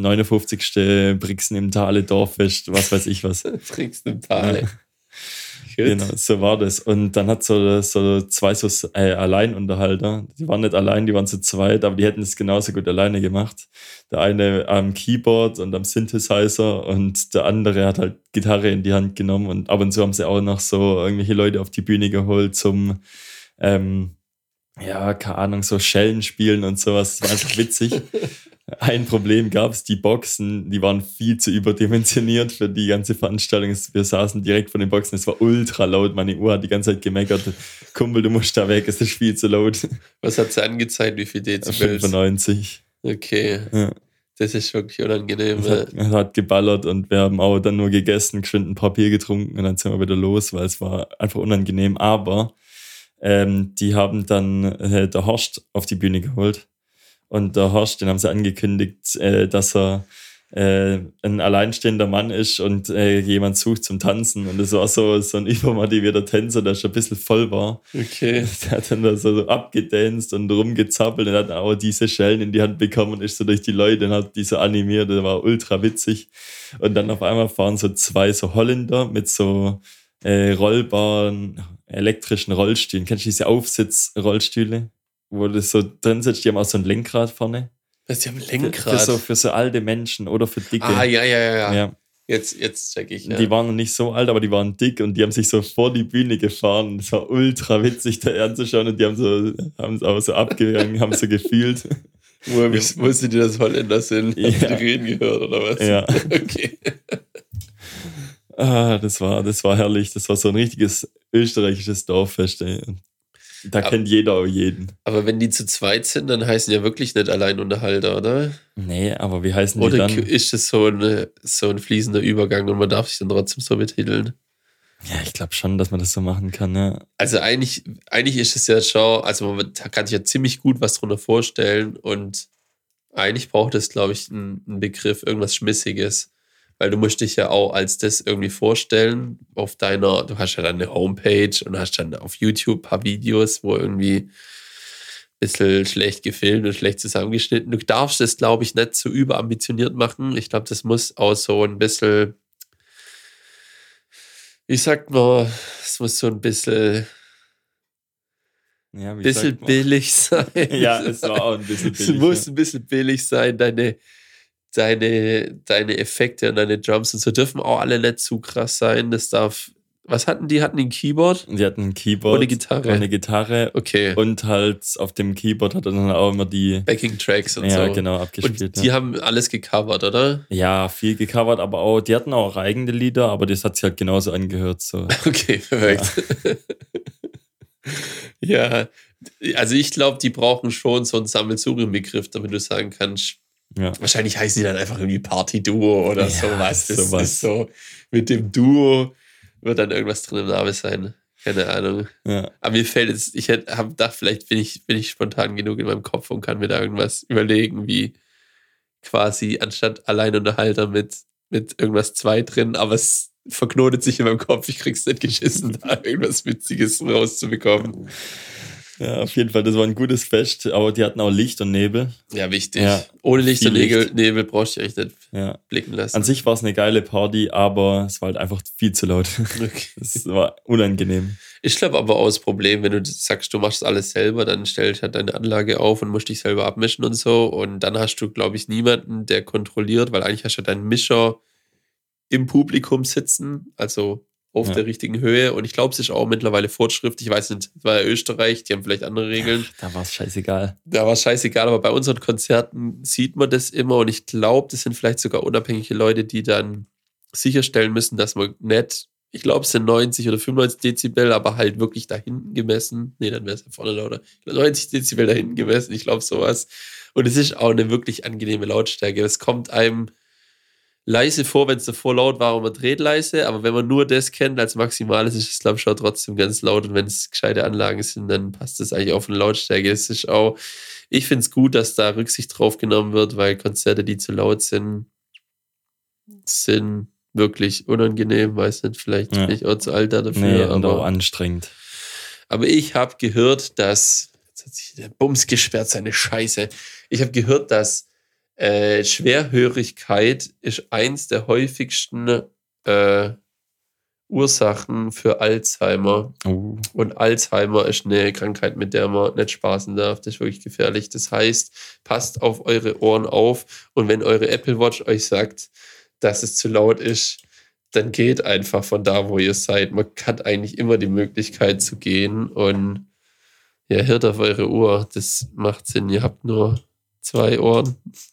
59. Brixen im Tale Dorffest, was weiß ich was. Brixen im Tale. Ja. Genau, so war das. Und dann hat so zwei Alleinunterhalter, die waren nicht allein, die waren zu zweit, aber die hätten es genauso gut alleine gemacht. Der eine am Keyboard und am Synthesizer und der andere hat halt Gitarre in die Hand genommen und ab und zu haben sie auch noch so irgendwelche Leute auf die Bühne geholt zum, keine Ahnung, so Schellen spielen und sowas. Das war einfach witzig. Ein Problem gab es, die Boxen, die waren viel zu überdimensioniert für die ganze Veranstaltung. Wir saßen direkt vor den Boxen, es war ultra laut. Meine Uhr hat die ganze Zeit gemeckert. Kumpel, du musst da weg, es ist viel zu laut. Was hat sie angezeigt, wie viel Dezibel? 95. Okay. Ja. Das ist wirklich unangenehm. Es hat geballert und wir haben auch dann nur gegessen, geschwind ein paar Bier getrunken und dann sind wir wieder los, weil es war einfach unangenehm. Aber die haben dann der Horst auf die Bühne geholt. Und der Horst, den haben sie angekündigt, dass er ein alleinstehender Mann ist und jemand sucht zum Tanzen. Und es war so ein übermotivierter Tänzer, der schon ein bisschen voll war. Okay. Der hat dann da so abgedanzt und rumgezappelt und hat auch diese Schellen in die Hand bekommen und ist so durch die Leute und hat die so animiert. Das war ultra witzig. Und dann auf einmal fahren so zwei so Holländer mit so rollbaren elektrischen Rollstühlen. Kennst du diese Aufsitzrollstühle? Wo du so drin sitzt, die haben auch so ein Lenkrad vorne. Was, die haben ein Lenkrad? Für so alte Menschen oder für dicke. Ah, ja. Jetzt check ich, ja. Die waren noch nicht so alt, aber die waren dick und die haben sich so vor die Bühne gefahren. Das war ultra witzig, da anzuschauen und die haben es auch so abgegangen, haben so gefühlt. Wusstet ihr, dass Holländer sind? Ja. Habt ihr die reden gehört, oder was? Ja. Okay. Das war herrlich. Das war so ein richtiges österreichisches Dorffest, ey. Da kennt jeder auch jeden. Aber wenn die zu zweit sind, dann heißen ja wirklich nicht Alleinunterhalter, oder? Nee, aber wie heißen oder die dann? Oder ist es so ein fließender Übergang und man darf sich dann trotzdem so betiteln? Ja, ich glaube schon, dass man das so machen kann, ja. Also eigentlich ist es ja schon, also man kann sich ja ziemlich gut was drunter vorstellen und eigentlich braucht es, glaube ich, einen Begriff, irgendwas Schmissiges. Weil du musst dich ja auch als das irgendwie vorstellen du hast ja dann eine Homepage und hast dann auf YouTube ein paar Videos, wo irgendwie ein bisschen schlecht gefilmt und schlecht zusammengeschnitten. Du darfst das, glaube ich, nicht so überambitioniert machen. Ich glaube, das muss auch so ein bisschen, es muss so ein bisschen billig sein. Ja, es war auch ein bisschen billig. Es muss ein bisschen billig sein, deine Effekte und deine Drums und so dürfen auch alle nicht zu krass sein. Das darf. Was hatten die? Hatten die ein Keyboard? Die hatten ein Keyboard. Und eine Gitarre. Okay. Und halt auf dem Keyboard hat er dann auch immer die Backing-Tracks und so. Ja, genau, abgespielt. Und die haben alles gecovert, oder? Ja, viel gecovert, aber auch, die hatten auch eigene Lieder, aber das hat sich halt genauso angehört. So. Okay, perfekt. Ja, also ich glaube, die brauchen schon so einen Sammelsurium-Begriff, damit du sagen kannst, ja. Wahrscheinlich heißen die dann einfach irgendwie Party-Duo oder sowas. Das ist so, mit dem Duo wird dann irgendwas drin im Namen sein. Keine Ahnung. Ja. Aber mir fällt jetzt, ich habe gedacht, vielleicht bin ich spontan genug in meinem Kopf und kann mir da irgendwas überlegen, wie quasi anstatt Alleinunterhalter mit irgendwas 2 drin, aber es verknotet sich in meinem Kopf, ich krieg's nicht geschissen, da irgendwas Witziges rauszubekommen. Ja, auf jeden Fall, das war ein gutes Fest, aber die hatten auch Licht und Nebel. Ja, wichtig. Ja, ohne Licht und Nebel brauchst du eigentlich nicht blicken lassen. An sich war es eine geile Party, aber es war halt einfach viel zu laut. Okay. Es war unangenehm. Ich glaube aber auch das Problem, wenn du sagst, du machst alles selber, dann stellst halt deine Anlage auf und musst dich selber abmischen und so und dann hast du, glaube ich, niemanden, der kontrolliert, weil eigentlich hast du deinen Mischer im Publikum sitzen, also auf der richtigen Höhe. Und ich glaube, es ist auch mittlerweile Vorschrift. Ich weiß nicht, es war ja Österreich, die haben vielleicht andere Regeln. Da war es scheißegal. Aber bei unseren Konzerten sieht man das immer. Und ich glaube, das sind vielleicht sogar unabhängige Leute, die dann sicherstellen müssen, dass man nicht, ich glaube, es sind 90 oder 95 Dezibel, aber halt wirklich da hinten gemessen. Nee, dann wäre es ja vorne lauter. 90 Dezibel da hinten gemessen, ich glaube sowas. Und es ist auch eine wirklich angenehme Lautstärke. Es kommt einem leise vor, wenn es davor laut war und man dreht leise, aber wenn man nur das kennt als Maximales, ist es, glaube ich, schon trotzdem ganz laut. Und wenn es gescheite Anlagen sind, dann passt es eigentlich auf eine Lautstärke. Es ist auch, ich finde es gut, dass da Rücksicht drauf genommen wird, weil Konzerte, die zu laut sind wirklich unangenehm, weiß nicht, vielleicht bin ich auch zu alt dafür. Und auch anstrengend. Aber ich habe gehört, dass, jetzt hat sich der Bums gesperrt, seine Scheiße. Ich habe gehört, dass Schwerhörigkeit ist eins der häufigsten Ursachen für Alzheimer. Und Alzheimer ist eine Krankheit, mit der man nicht spaßen darf. Das ist wirklich gefährlich. Das heißt, passt auf eure Ohren auf und wenn eure Apple Watch euch sagt, dass es zu laut ist, dann geht einfach von da, wo ihr seid. Man hat eigentlich immer die Möglichkeit zu gehen und ja, hört auf eure Uhr. Das macht Sinn. Ihr habt nur 2 Ohren.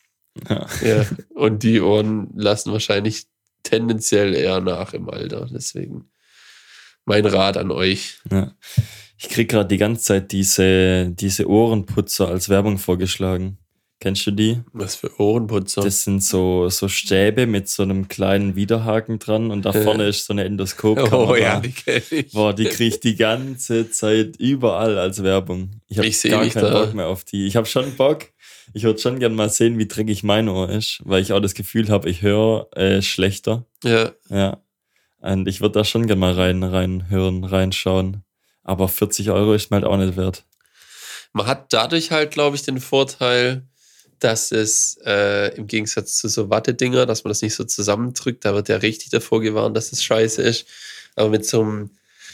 Ja. Und die Ohren lassen wahrscheinlich tendenziell eher nach im Alter. Deswegen mein Rat an euch. Ja. Ich kriege gerade die ganze Zeit diese Ohrenputzer als Werbung vorgeschlagen. Kennst du die? Was für Ohrenputzer? Das sind so Stäbe mit so einem kleinen Widerhaken dran und da vorne ist so eine Endoskopkamera. Oh ja, die kenn ich. Boah, die kriege ich die ganze Zeit überall als Werbung. Ich habe gar keinen Bock mehr auf die. Ich habe schon Bock. Ich würde schon gerne mal sehen, wie dreckig mein Ohr ist, weil ich auch das Gefühl habe, ich höre schlechter. Ja. Und ich würde da schon gerne mal reinschauen. Aber 40 € ist mir halt auch nicht wert. Man hat dadurch halt, glaube ich, den Vorteil, dass es im Gegensatz zu so Wattedinger, dass man das nicht so zusammendrückt, da wird ja richtig davor gewarnt, dass es scheiße ist. Aber mit so einem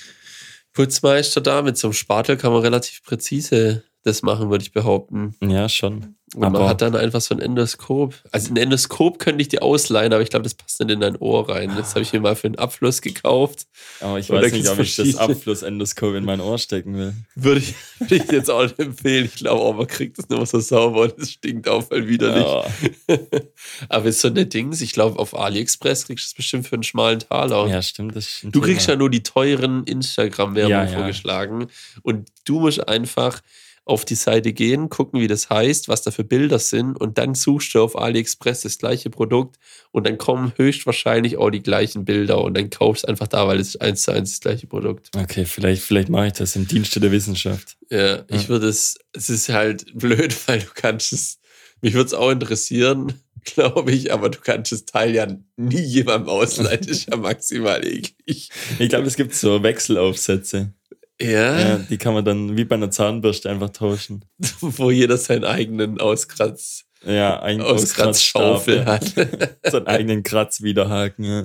Putzmeister da, mit so einem Spatel kann man relativ präzise das machen, würde ich behaupten. Ja, schon. Und man hat dann einfach so ein Endoskop. Also ein Endoskop könnte ich dir ausleihen, aber ich glaube, das passt nicht in dein Ohr rein. Das habe ich mir mal für einen Abfluss gekauft. Aber ich weiß nicht, ob ich das Abflussendoskop in mein Ohr stecken will. Würde ich jetzt auch nicht empfehlen. Ich glaube auch, man kriegt das nicht mehr so sauber und es stinkt auch mal widerlich. Ja. Aber ist so eine Dings, ich glaube, auf AliExpress kriegst du es bestimmt für einen schmalen Taler. Ja, stimmt. Das ist du kriegst ja nur die teuren Instagram-Werbungen vorgeschlagen. Und du musst einfach auf die Seite gehen, gucken, wie das heißt, was da für Bilder sind und dann suchst du auf AliExpress das gleiche Produkt und dann kommen höchstwahrscheinlich auch die gleichen Bilder und dann kaufst du einfach da, weil es ist 1:1 das gleiche Produkt. Okay, vielleicht mache ich das im Dienste der Wissenschaft. Ja, ich würde es ist halt blöd, weil du kannst es, mich würde es auch interessieren, glaube ich, aber du kannst das Teil ja nie jemandem ausleihen, das ist ja maximal eklig. Ich glaube, es gibt so Wechselaufsätze. Ja, die kann man dann wie bei einer Zahnbürste einfach tauschen. Wo jeder seinen eigenen Auskratzschaufel hat. So einen eigenen Kratzwiderhaken, ja.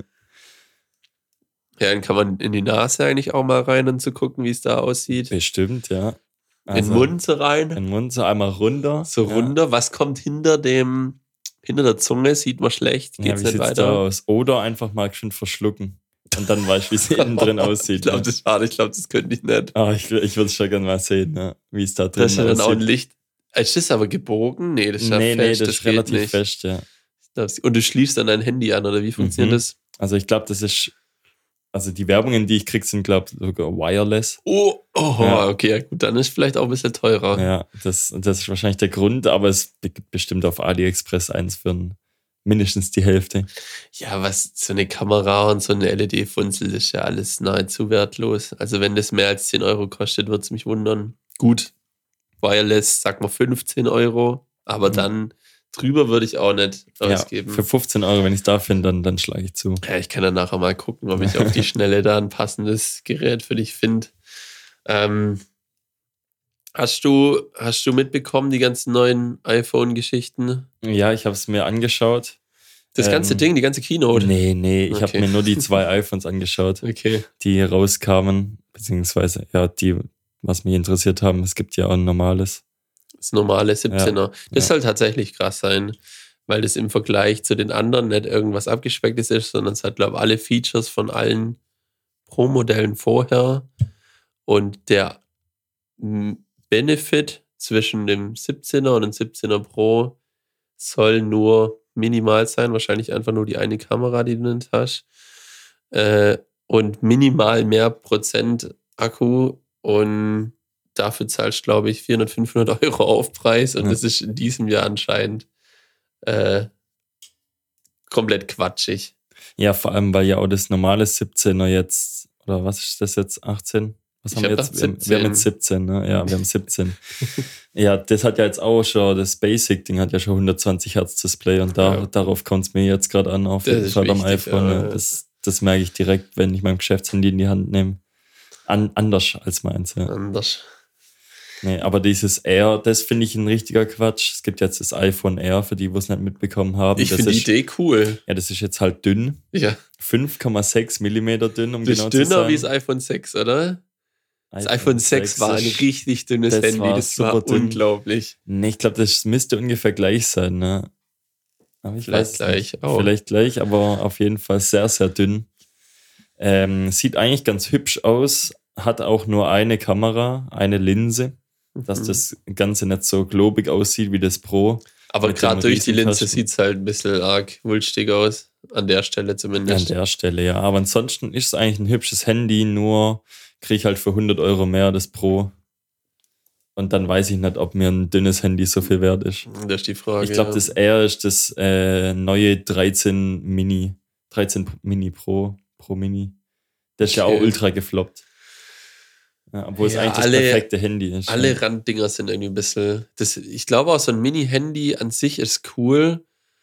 Ja, dann kann man in die Nase eigentlich auch mal rein, um zu gucken, wie es da aussieht. Bestimmt, ja. Also, in den Mund so rein. In den Mund so einmal runter. So runter. Was kommt hinter der Zunge? Sieht man schlecht. Geht's nicht weiter? Da aus? Oder einfach mal schön verschlucken. Und dann weißt du, wie es innen drin aussieht. Ich glaube, das könnte ich nicht. Ich würde es schon gerne mal sehen, ja, wie es da drin aussieht. Das ist ja dann auch ein Licht. Ist das aber gebogen? Nee, das ist ja fest. Nee, das ist relativ nicht fest, ja. Und du schließt dann dein Handy an, oder wie funktioniert das? Also ich glaube, das ist, also die Werbungen, die ich kriege, sind, glaube ich, sogar wireless. Okay, ja, gut, dann ist vielleicht auch ein bisschen teurer. Ja, das ist wahrscheinlich der Grund, aber es gibt bestimmt auf AliExpress eins für mindestens die Hälfte. Ja, was so eine Kamera und so eine LED-Funzel ist ja alles nahezu wertlos. Also wenn das mehr als 10 € kostet, würde es mich wundern. Gut, Wireless, sag mal 15 €, aber dann drüber würde ich auch nicht ausgeben. Für 15 €, wenn ich es da finde, dann schlage ich zu. Ja, ich kann dann nachher mal gucken, ob ich auf die Schnelle da ein passendes Gerät für dich finde. Hast du mitbekommen, die ganzen neuen iPhone-Geschichten? Ja, ich habe es mir angeschaut. Das ganze Ding, die ganze Keynote? Nee, ich habe mir nur die 2 iPhones angeschaut, die rauskamen, beziehungsweise, die, was mich interessiert haben. Es gibt ja auch ein normales. Das normale 17er. Das soll tatsächlich krass sein. weil das im Vergleich zu den anderen nicht irgendwas Abgespecktes ist, sondern es hat, glaube ich, alle Features von allen Pro-Modellen vorher. Und der Benefit zwischen dem 17er und dem 17er Pro soll nur minimal sein, wahrscheinlich einfach nur die eine Kamera, die du nicht hast. Und minimal mehr Prozent Akku und dafür zahlst du, glaube ich, 400, 500 Euro Aufpreis und das ist in diesem Jahr anscheinend komplett quatschig. Ja, vor allem, weil ja auch das normale 17er jetzt, oder was ist das jetzt, 18? Was haben wir jetzt? Wir haben jetzt 17, ne? Ja, wir haben 17. Ja, das hat ja jetzt auch schon, das Basic-Ding hat ja schon 120 Hertz Display und darauf kommt es mir jetzt gerade an, auf jeden Fall beim iPhone. Ja. Das merke ich direkt, wenn ich mein Geschäftshandy in die Hand nehme. Anders als meins, ja. Anders. Nee, aber dieses Air, das finde ich ein richtiger Quatsch. Es gibt jetzt das iPhone Air, für die, die es nicht mitbekommen haben. Ich finde die Idee cool. Ja, das ist jetzt halt dünn. Ja. 5,6 Millimeter dünn, um das genau zu sagen. Das ist dünner wie das iPhone 6, oder? Das iPhone 6 war ein richtig dünnes Handy. Das war unglaublich. Nee, ich glaube, das müsste ungefähr gleich sein, ne? Aber vielleicht gleich auch. Vielleicht gleich, aber auf jeden Fall sehr, sehr dünn. Sieht eigentlich ganz hübsch aus. Hat auch nur eine Kamera, eine Linse, dass das Ganze nicht so globig aussieht wie das Pro. Aber gerade durch die Linse sieht es halt ein bisschen arg wulstig aus. An der Stelle zumindest. An der Stelle, ja. Aber ansonsten ist es eigentlich ein hübsches Handy, nur kriege ich halt für 100 Euro mehr das Pro. Und dann weiß ich nicht, ob mir ein dünnes Handy so viel wert ist. Das ist die Frage. Ich glaube, das Air ist das neue 13 Mini Pro Mini. Das ist ja auch ultra gefloppt. Ja, obwohl es eigentlich das perfekte Handy ist. Alle Randdinger sind irgendwie ein bisschen. Ich glaube auch, so ein Mini-Handy an sich ist cool.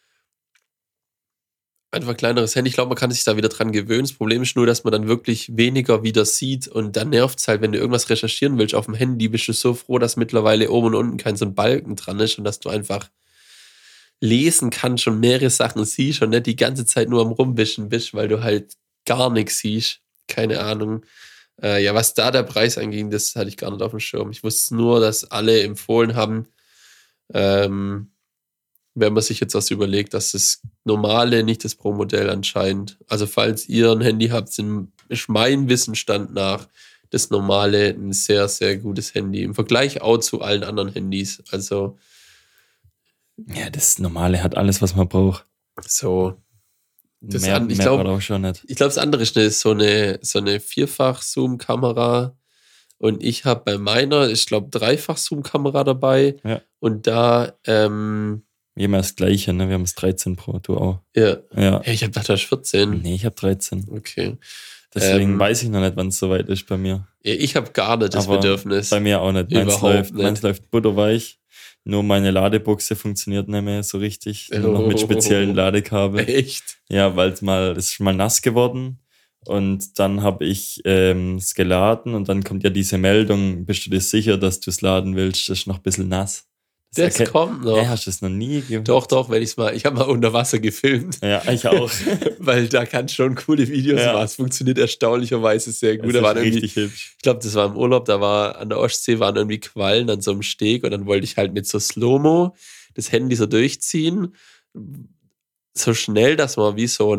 Einfach ein kleineres Handy. Ich glaube, man kann sich da wieder dran gewöhnen. Das Problem ist nur, dass man dann wirklich weniger wieder sieht und dann nervt es halt, wenn du irgendwas recherchieren willst auf dem Handy, bist du so froh, dass mittlerweile oben und unten kein so ein Balken dran ist und dass du einfach lesen kannst und mehrere Sachen siehst und nicht die ganze Zeit nur am Rumwischen bist, weil du halt gar nichts siehst. Keine Ahnung. Ja, was da der Preis anging, das hatte ich gar nicht auf dem Schirm. Ich wusste nur, dass alle empfohlen haben, wenn man sich jetzt was überlegt, dass das normale nicht das Pro-Modell anscheinend. Also falls ihr ein Handy habt, ist mein Wissensstand nach das normale ein sehr, sehr gutes Handy. Im Vergleich auch zu allen anderen Handys. Also ja, das normale hat alles, was man braucht. So. Mehr auch schon nicht. Ich glaube, das andere ist so eine Vierfach-Zoom-Kamera und ich habe bei meiner, ich glaube, Dreifach-Zoom-Kamera dabei und da wir haben ja das gleiche, ne? Wir haben das 13 Pro, du auch. Ja. Hey, ich habe gedacht, du hast 14. Nee, ich habe 13. Okay. Deswegen weiß ich noch nicht, wann es soweit ist bei mir. Ja, ich habe gar nicht das Bedürfnis. Bei mir auch nicht. Meins läuft butterweich. Nur meine Ladebuchse funktioniert nicht mehr so richtig. Nur noch mit speziellen Ladekabeln. Echt? Ja, weil es ist mal nass geworden. Und dann habe ich es geladen und dann kommt ja diese Meldung, bist du dir sicher, dass du es laden willst? Das ist noch ein bisschen nass. Das kommt noch. Hast du es noch nie gemacht? Doch, wenn ich habe mal unter Wasser gefilmt. Ja, ich auch. Weil da kann schon coole Videos machen. Es funktioniert erstaunlicherweise sehr gut. Das ist richtig hübsch. Ich glaube, das war im Urlaub, da war an der Ostsee waren irgendwie Quallen an so einem Steg und dann wollte ich halt mit so Slow-Mo das Handy so durchziehen. So schnell, dass man wie so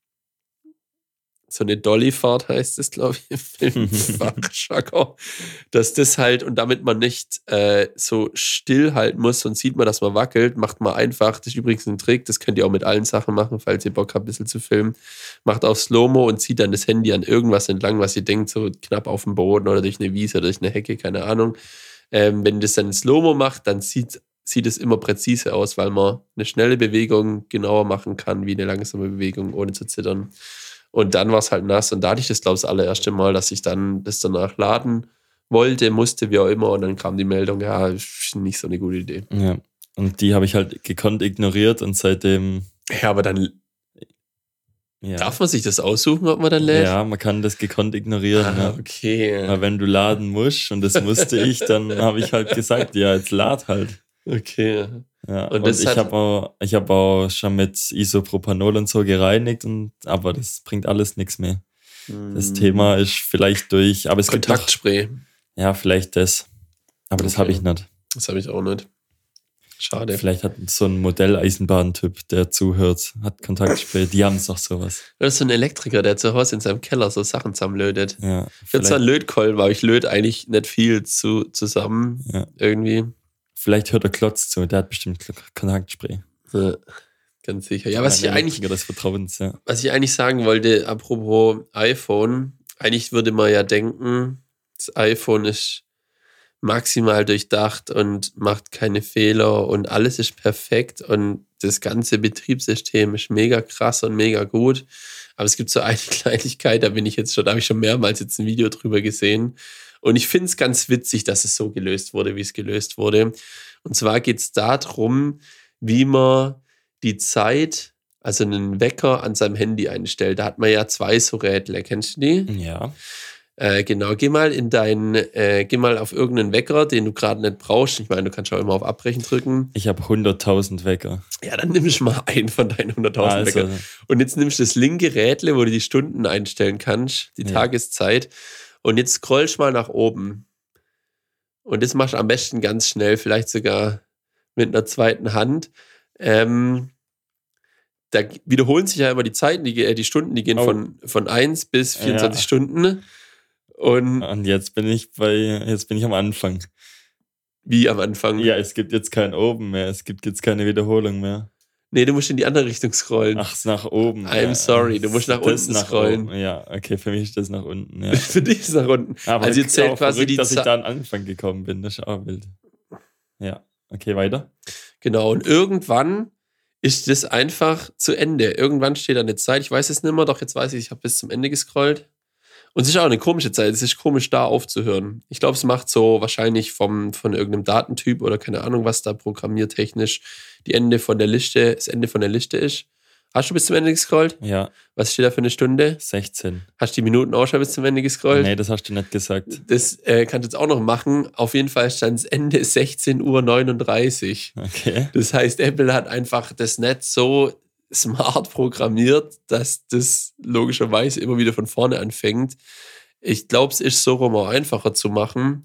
eine Dolly-Fahrt heißt es, glaube ich, im Filmfachjargon, dass das halt, und damit man nicht so still halten muss, sonst sieht man, dass man wackelt, macht man einfach, das ist übrigens ein Trick, das könnt ihr auch mit allen Sachen machen, falls ihr Bock habt, ein bisschen zu filmen, macht auf Slow-Mo und zieht dann das Handy an irgendwas entlang, was ihr denkt, so knapp auf dem Boden oder durch eine Wiese oder durch eine Hecke, keine Ahnung. Wenn ihr das dann in Slow-Mo macht, dann sieht es immer präzise aus, weil man eine schnelle Bewegung genauer machen kann, wie eine langsame Bewegung, ohne zu zittern. Und dann war es halt nass und da hatte ich das, glaube ich, das allererste Mal, dass ich dann das danach laden musste, wie auch immer. Und dann kam die Meldung, ja, nicht so eine gute Idee. Ja, und die habe ich halt gekonnt ignoriert und seitdem... Ja, aber dann darf man sich das aussuchen, ob man dann lädt? Ja, man kann das gekonnt ignorieren. Okay. Aber wenn du laden musst, und das musste ich, dann habe ich halt gesagt, ja, jetzt lad halt. Okay. Ja, und ich habe auch schon mit Isopropanol und so gereinigt, aber das bringt alles nichts mehr. Das Thema ist vielleicht durch, aber es Kontaktspray. Gibt noch, ja, vielleicht das. Aber das habe ich nicht. Das habe ich auch nicht. Schade. Vielleicht hat so ein Modelleisenbahntyp, der zuhört, hat Kontaktspray. Die haben doch sowas. Das ist so ein Elektriker, der zu Hause in seinem Keller so Sachen zusammenlötet. Ja, Ich habe zwar einen Lötkolben, aber ich löte eigentlich nicht viel zusammen. Ja. Irgendwie. Vielleicht hört der Klotz zu, der hat bestimmt Kontaktspray. Ja, ganz sicher. Ja, was ich eigentlich des Vertrauens, ja. Was ich eigentlich sagen wollte, apropos iPhone, eigentlich würde man ja denken, das iPhone ist maximal durchdacht und macht keine Fehler und alles ist perfekt und das ganze Betriebssystem ist mega krass und mega gut. Aber es gibt so eine Kleinigkeit, da habe ich schon mehrmals jetzt ein Video drüber gesehen. Und ich finde es ganz witzig, dass es so gelöst wurde, wie es gelöst wurde. Und zwar geht es darum, wie man die Zeit, also einen Wecker an seinem Handy einstellt. Da hat man ja 2 so Rädle, kennst du die? Ja. Genau, geh mal auf irgendeinen Wecker, den du gerade nicht brauchst. Ich meine, du kannst auch immer auf Abbrechen drücken. Ich habe 100.000 Wecker. Ja, dann nimmst du mal einen von deinen 100.000 Wecker. Und jetzt nimmst du das linke Rädle, wo du die Stunden einstellen kannst, die Tageszeit. Und jetzt scrollst mal nach oben. Und das machst du am besten ganz schnell, vielleicht sogar mit einer zweiten Hand. Da wiederholen sich ja immer die Zeiten, die Stunden, die gehen von 1 bis 24 Stunden. Und jetzt bin ich am Anfang. Wie am Anfang? Ja, es gibt jetzt kein Oben mehr, es gibt jetzt keine Wiederholung mehr. Nee, du musst in die andere Richtung scrollen. Ach, nach oben. I'm sorry, du musst nach unten scrollen. Ja, okay, für mich ist das nach unten. Ja. Für dich ist es nach unten. Aber also jetzt zählt quasi verrückt, dass ich da an Anfang gekommen bin, das ist auch wild. Ja, okay, weiter. Genau, und irgendwann ist das einfach zu Ende. Irgendwann steht da eine Zeit, ich weiß es nicht mehr, doch jetzt weiß ich habe bis zum Ende gescrollt. Und es ist auch eine komische Zeit, es ist komisch, da aufzuhören. Ich glaube, es macht so wahrscheinlich von irgendeinem Datentyp oder keine Ahnung, was da programmiertechnisch das Ende von der Liste ist. Hast du bis zum Ende gescrollt? Ja. Was steht da für eine Stunde? 16. Hast du die Minuten auch schon bis zum Ende gescrollt? Nee, das hast du nicht gesagt. Das kannst du jetzt auch noch machen. Auf jeden Fall stand das Ende 16:39 Uhr. Okay. Das heißt, Apple hat einfach das Netz so smart programmiert, dass das logischerweise immer wieder von vorne anfängt. Ich glaube, es ist so rum auch einfacher zu machen.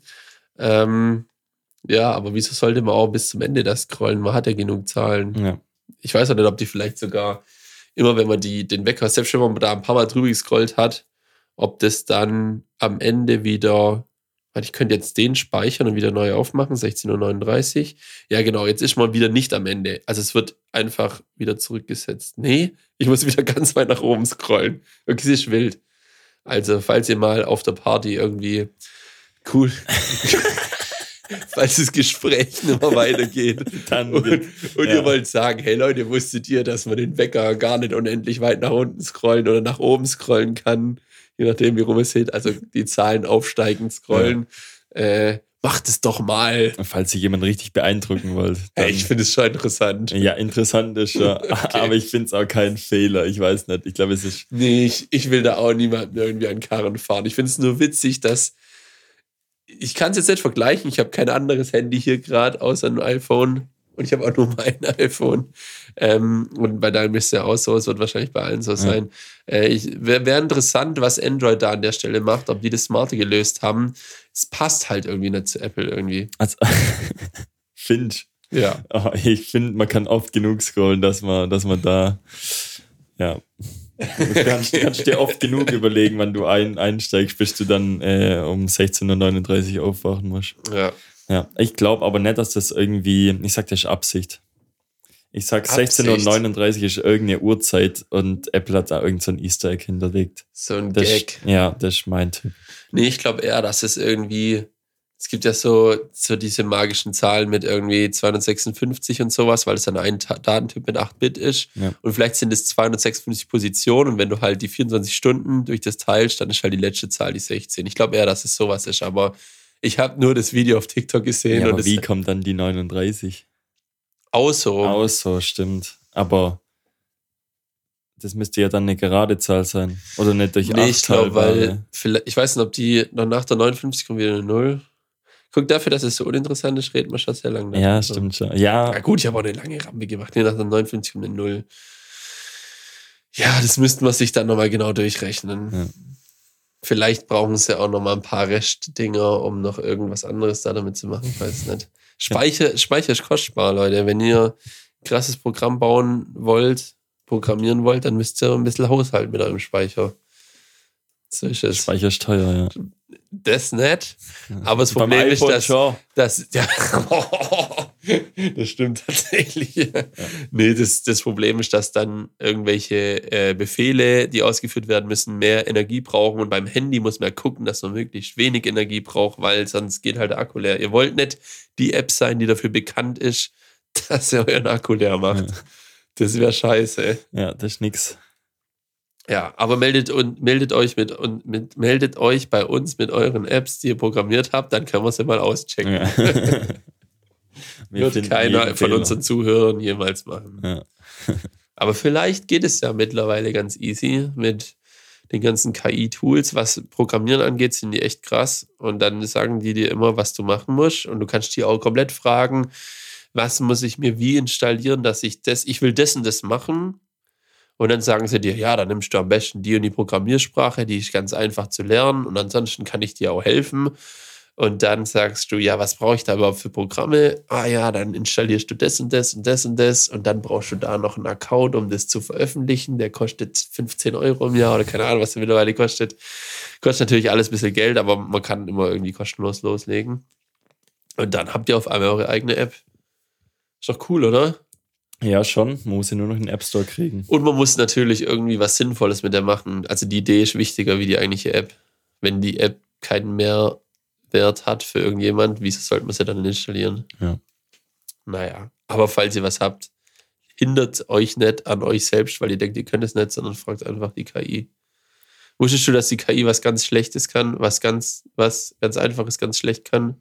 Ja, aber wieso sollte man auch bis zum Ende das scrollen? Man hat ja genug Zahlen. Ja. Ich weiß auch nicht, ob die vielleicht sogar immer, wenn man den Wecker, selbst wenn man da ein paar Mal drüber gescrollt hat, ob das dann am Ende wieder, weil ich könnte jetzt den speichern und wieder neu aufmachen, 16:39 Uhr. Ja, genau, jetzt ist man wieder nicht am Ende. Also es wird einfach wieder zurückgesetzt. Nee, ich muss wieder ganz weit nach oben scrollen. Wirklich, es ist wild. Also, falls ihr mal auf der Party irgendwie cool, falls das Gespräch nicht mehr weitergeht Dann und ihr wollt sagen, hey Leute, wusstet ihr, dass man den Wecker gar nicht unendlich weit nach unten scrollen oder nach oben scrollen kann, je nachdem, wie rum es geht, also die Zahlen aufsteigend scrollen, macht es doch mal. Falls ihr jemanden richtig beeindrucken wollt. Ich finde es schon interessant. Ja, interessant ist schon, Okay. aber ich finde es auch kein Fehler, ich weiß nicht, ich glaube, es ist... Nee, ich will da auch niemanden irgendwie an Karren fahren. Ich finde es nur witzig, dass ich kann es jetzt nicht vergleichen. Ich habe kein anderes Handy hier gerade außer ein iPhone. Und ich habe auch nur mein iPhone. Und bei deinem ist es ja auch so. Es wird wahrscheinlich bei allen so sein. Wäre interessant, was Android da an der Stelle macht. Ob die das smarter gelöst haben. Es passt halt irgendwie nicht zu Apple irgendwie. Also, Ja. Ich finde, man kann oft genug scrollen, dass man da... Ja... Du kannst dir oft genug überlegen, wann du einsteigst, bis du dann um 16:39 Uhr aufwachen musst. Ja. Ich glaube aber nicht, dass das irgendwie, ich sag, das ist Absicht. Ich sag, 16:39 Uhr ist irgendeine Uhrzeit und Apple hat da irgend so ein Easter Egg hinterlegt. So ein Gag. Das ist mein Tipp. Nee, ich glaube eher, dass es irgendwie, es gibt ja so diese magischen Zahlen mit irgendwie 256 und sowas, weil es dann ein Datentyp mit 8-Bit ist. Ja. Und vielleicht sind es 256 Positionen und wenn du halt die 24 Stunden durch das teilst, dann ist halt die letzte Zahl die 16. Ich glaube eher, dass es sowas ist, aber ich habe nur das Video auf TikTok gesehen. Ja, und aber wie kommt dann die 39? So. Stimmt. Aber das müsste ja dann eine gerade Zahl sein. Oder nicht durch 8 ich glaube, weil ich weiß nicht, ob die noch nach der 59 kommt wieder eine 0. Guck, dafür, dass es so uninteressant ist, redet man schon sehr lange. Ja, stimmt schon. Ja. Ja gut, ich habe auch eine lange Rampe gemacht. Nee, nach der 59 kommt eine 0. Ja, das müssten wir sich dann nochmal genau durchrechnen. Ja. Vielleicht brauchen sie auch noch mal ein paar Restdinger, um noch irgendwas anderes da damit zu machen. Ich weiß nicht. Speicher ist kostbar, Leute. Wenn ihr ein krasses Programm programmieren wollt, dann müsst ihr ein bisschen haushalten mit eurem Speicher. So ist es. Speicher ist teuer, ja. Das nicht. Aber das Problem ist, dass ja, das stimmt tatsächlich. Ja. Nee, das Problem ist, dass dann irgendwelche Befehle, die ausgeführt werden müssen, mehr Energie brauchen. Und beim Handy muss man gucken, dass man möglichst wenig Energie braucht, weil sonst geht halt der Akku leer. Ihr wollt nicht die App sein, die dafür bekannt ist, dass ihr euren Akku leer macht. Ja. Das wäre scheiße. Ja, das ist nix. Ja, aber meldet euch meldet euch bei uns mit euren Apps, die ihr programmiert habt, dann können wir sie mal auschecken. Ja. Wird keiner von unseren Zuhörern jemals machen. Ja. Aber vielleicht geht es ja mittlerweile ganz easy mit den ganzen KI-Tools. Was Programmieren angeht, sind die echt krass. Und dann sagen die dir immer, was du machen musst. Und du kannst die auch komplett fragen, was muss ich mir wie installieren, dass ich will das und das machen. Und dann sagen sie dir, ja, dann nimmst du am besten die und die Programmiersprache, die ist ganz einfach zu lernen und ansonsten kann ich dir auch helfen. Und dann sagst du, ja, was brauche ich da überhaupt für Programme? Ah ja, dann installierst du das und das und das und das und dann brauchst du da noch einen Account, um das zu veröffentlichen. Der kostet 15 € im Jahr oder keine Ahnung, was der mittlerweile kostet. Kostet natürlich alles ein bisschen Geld, aber man kann immer irgendwie kostenlos loslegen. Und dann habt ihr auf einmal eure eigene App. Ist doch cool, oder? Ja, schon. Man muss ja nur noch einen App Store kriegen. Und man muss natürlich irgendwie was Sinnvolles mit der machen. Also die Idee ist wichtiger wie die eigentliche App. Wenn die App keinen Mehrwert hat für irgendjemand, wieso sollte man sie dann installieren? Ja. Naja, aber falls ihr was habt, hindert euch nicht an euch selbst, weil ihr denkt, ihr könnt es nicht, sondern fragt einfach die KI. Wusstest du, dass die KI was ganz Schlechtes kann, was ganz Einfaches ganz schlecht kann?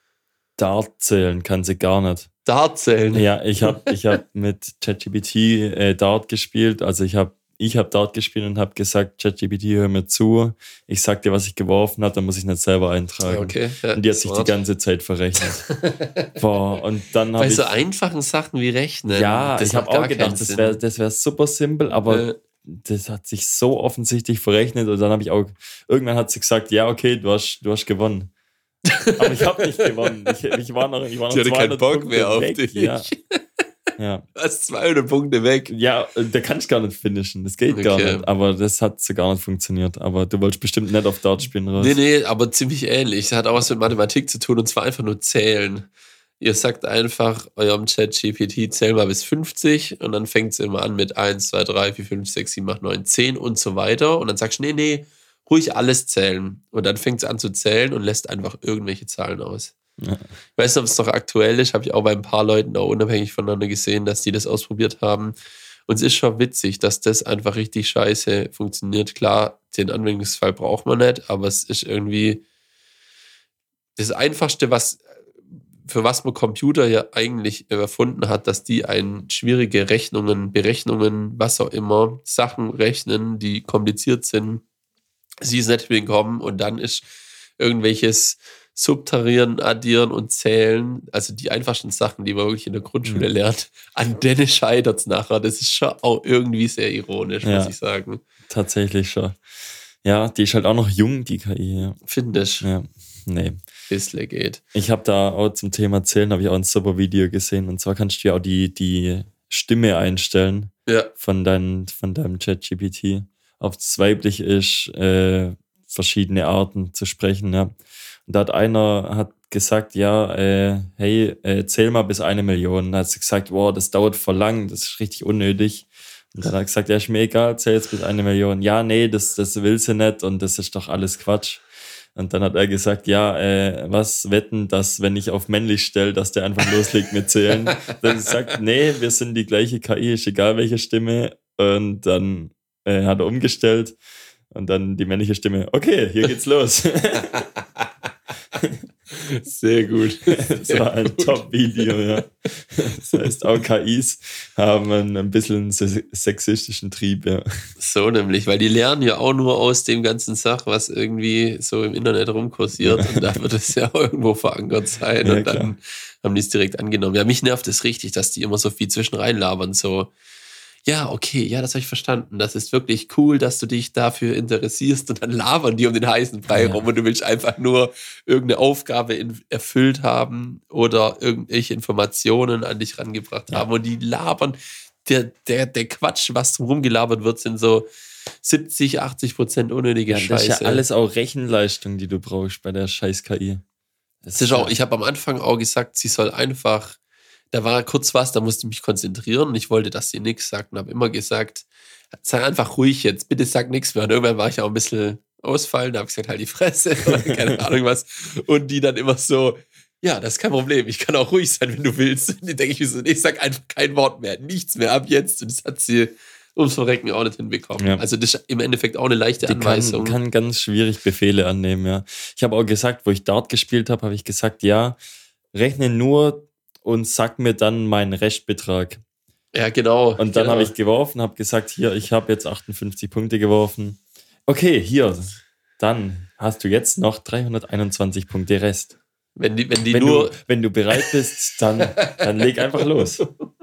Dart zählen kann sie gar nicht. Dart zählen? Ja, ich hab mit ChatGPT Dart gespielt. Also ich hab Dart gespielt und habe gesagt, ChatGPT, hör mir zu. Ich sag dir, was ich geworfen habe, dann muss ich nicht selber eintragen. Okay, ja, und die hat sich die ganze Zeit verrechnet. Boah, und dann bei so einfachen Sachen wie Rechnen. Ja, ich habe auch gedacht, das wär super simpel, aber das hat sich so offensichtlich verrechnet. Und dann habe ich auch, irgendwann hat sie gesagt, ja, okay, du hast gewonnen. Aber ich habe nicht gewonnen. Ich war noch die hatte keinen Bock Punkte mehr auf weg. dich. Ja. Du hast 200 Punkte weg. Ja, da kann ich gar nicht finishen. Das geht gar nicht. Aber das hat so gar nicht funktioniert. Aber du wolltest bestimmt nicht auf Dart spielen raus. Nee, aber ziemlich ähnlich. Das hat auch was mit Mathematik zu tun und zwar einfach nur zählen. Ihr sagt einfach eurem ChatGPT, zähl mal bis 50 und dann fängt es immer an mit 1, 2, 3, 4, 5, 6, 7, 8, 9, 10 und so weiter. Und dann sagst du, nee, ruhig alles zählen. Und dann fängt es an zu zählen und lässt einfach irgendwelche Zahlen aus. Ja. Ich weiß nicht, ob es noch aktuell ist. Habe ich auch bei ein paar Leuten auch unabhängig voneinander gesehen, dass die das ausprobiert haben. Und es ist schon witzig, dass das einfach richtig scheiße funktioniert. Klar, den Anwendungsfall braucht man nicht, aber es ist irgendwie das Einfachste, für was man Computer ja eigentlich erfunden hat, dass die schwierige Berechnungen, was auch immer, Sachen rechnen, die kompliziert sind, sie ist nicht hinkommen und dann ist irgendwelches Subtrahieren, Addieren und Zählen, also die einfachsten Sachen, die man wirklich in der Grundschule lernt, an denen scheitert es nachher. Das ist schon auch irgendwie sehr ironisch, muss ich sagen. Tatsächlich schon. Ja, die ist halt auch noch jung, die KI. Ja. Findest du? Ja, nee. Bissle geht. Ich habe da auch zum Thema Zählen, habe ich auch ein super Video gesehen. Und zwar kannst du ja auch die Stimme einstellen von deinem ChatGPT. Ob es weiblich ist, verschiedene Arten zu sprechen. Ja. Und da hat einer gesagt, hey, zähl mal bis 1 Million. Da hat sie gesagt, wow, das dauert voll lang, das ist richtig unnötig. Und dann hat er gesagt, ja, ist mir egal, zähl jetzt bis 1 Million. Ja, nee, das will sie nicht und das ist doch alles Quatsch. Und dann hat er gesagt, was wetten, dass wenn ich auf männlich stelle, dass der einfach loslegt mit Zählen. Dann sagt, nee, wir sind die gleiche KI, ist egal welche Stimme. Und dann hat er umgestellt und dann die männliche Stimme, okay, hier geht's los. Sehr gut. Das war ein Top-Video, ja. Das heißt, auch KIs haben ein bisschen sexistischen Trieb, ja. So nämlich, weil die lernen ja auch nur aus dem ganzen Sach, was irgendwie so im Internet rumkursiert und da wird es ja auch irgendwo verankert sein und dann haben die es direkt angenommen. Ja, mich nervt es richtig, dass die immer so viel zwischen reinlabern, so ja, okay, ja, das habe ich verstanden. Das ist wirklich cool, dass du dich dafür interessierst und dann labern die um den heißen Brei rum und du willst einfach nur irgendeine Aufgabe erfüllt haben oder irgendwelche Informationen an dich rangebracht haben und die labern. Der Quatsch, was drum gelabert wird, sind so 70-80% unnötige Scheiße. Das ist ja alles auch Rechenleistung, die du brauchst bei der scheiß KI. Ich habe am Anfang auch gesagt, sie soll einfach, da war kurz was, da musste ich mich konzentrieren und ich wollte, dass sie nichts sagt und habe immer gesagt, sei einfach ruhig jetzt, bitte sag nichts mehr. Und irgendwann war ich auch ein bisschen ausfallen, da habe ich gesagt, halt die Fresse oder keine Ahnung was. Und die dann immer so, ja, das ist kein Problem, ich kann auch ruhig sein, wenn du willst. Und die denke ich mir so, ich sag einfach kein Wort mehr, nichts mehr ab jetzt. Und das hat sie ums Verrecken auch nicht hinbekommen. Ja. Also das ist im Endeffekt auch eine leichte Anweisung. Kann ganz schwierig Befehle annehmen, ja. Ich habe auch gesagt, wo ich Dart gespielt habe, habe ich gesagt, ja, rechne nur und sag mir dann meinen Restbetrag. Ja, genau. Und dann habe ich geworfen, habe gesagt, hier, ich habe jetzt 58 Punkte geworfen. Okay, hier, dann hast du jetzt noch 321 Punkte Rest. Wenn du bereit bist, dann leg einfach los.